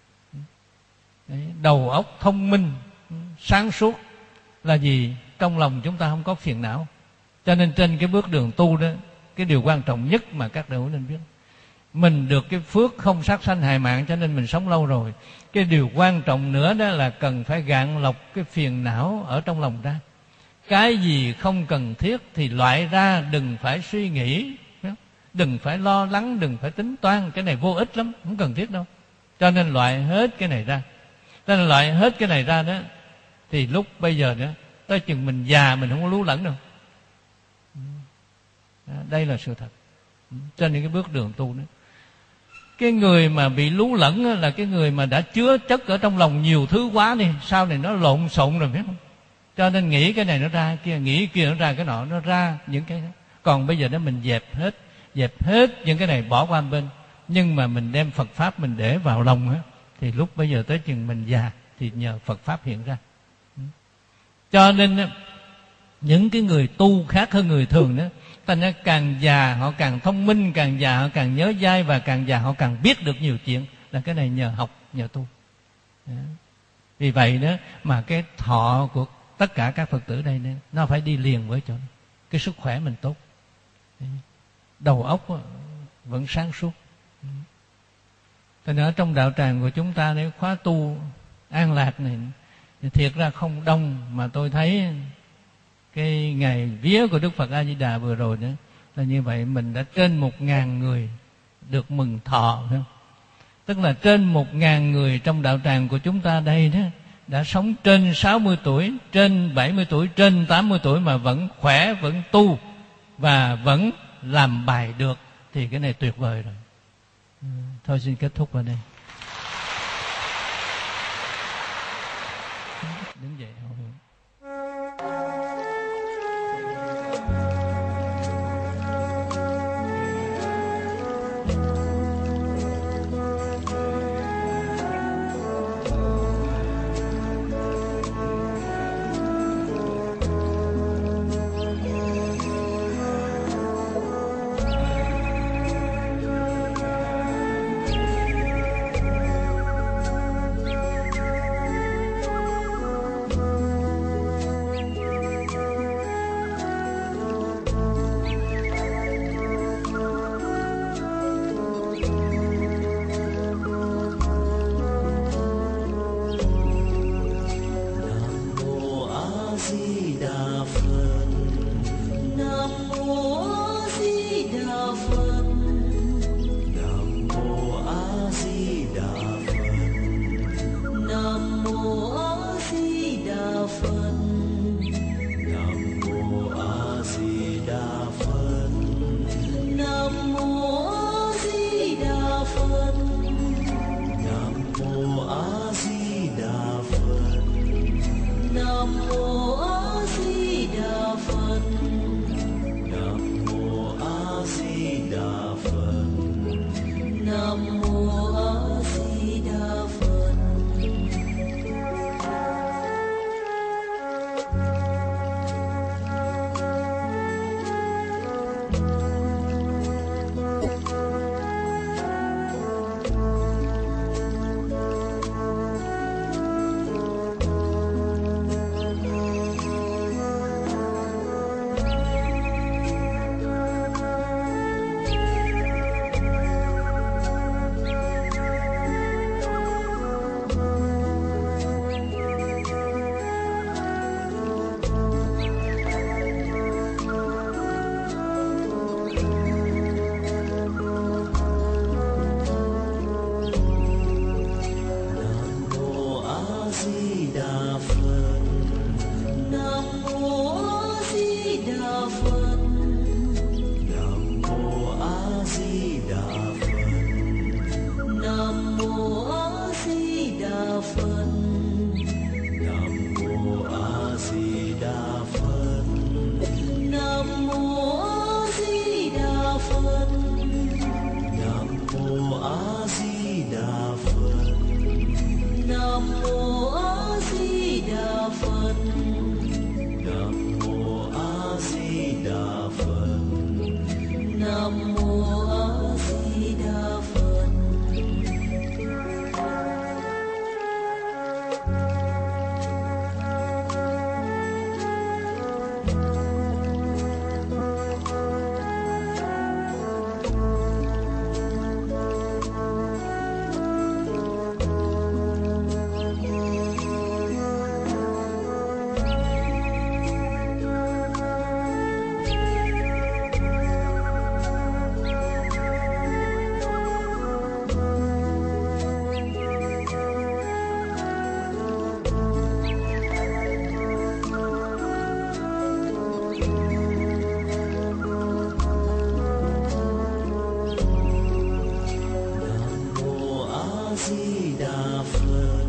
Đấy. Đầu óc thông minh, sáng suốt là gì? Trong lòng chúng ta không có phiền não. Cho nên trên cái bước đường tu đó, cái điều quan trọng nhất mà các đệ tử nên biết, mình được cái phước không sát sanh hại mạng cho nên mình sống lâu rồi. Cái điều quan trọng nữa đó là cần phải gạn lọc cái phiền não ở trong lòng ra. Cái gì không cần thiết thì loại ra, đừng phải suy nghĩ, đừng phải lo lắng, đừng phải tính toan. Cái này vô ích lắm, không cần thiết đâu. Cho nên loại hết cái này ra. Cho nên loại hết cái này ra đó, thì lúc bây giờ đó, tới chừng mình già mình không có lú lẫn đâu. Đây là sự thật. Trên những cái bước đường tu đó, cái người mà bị lú lẫn là cái người mà đã chứa chất ở trong lòng nhiều thứ quá đi, sau này nó lộn xộn rồi, biết không? Cho nên nghĩ cái này nó ra kia, nghĩ kia nó ra cái nọ, nó ra những cái đó. Còn bây giờ đó mình dẹp hết, dẹp hết những cái này bỏ qua một bên, nhưng mà mình đem Phật Pháp mình để vào lòng á, thì lúc bây giờ tới chừng mình già thì nhờ Phật Pháp hiện ra. Cho nên những cái người tu khác hơn người thường đó, thành ra càng già họ càng thông minh, càng già họ càng nhớ dai, và càng già họ càng biết được nhiều chuyện, là cái này nhờ học, nhờ tu. Đó. Vì vậy đó mà cái thọ của tất cả các Phật tử đây nó phải đi liền với chỗ cái sức khỏe mình tốt, đầu óc vẫn sáng suốt. Thành ra trong đạo tràng của chúng ta, nếu khóa tu an lạc này thì thiệt ra không đông, mà tôi thấy cái ngày vía của Đức Phật A Di Đà vừa rồi đó là như vậy, mình đã trên một ngàn người được mừng thọ, phải không? Tức là trên một ngàn người trong đạo tràng của chúng ta đây đó đã sống trên sáu mươi tuổi, trên bảy mươi tuổi, trên tám mươi tuổi mà vẫn khỏe, vẫn tu và vẫn làm bài được, thì cái này tuyệt vời rồi. Thôi xin kết thúc ở đây. Đứng dậy. A Di Đà Phật.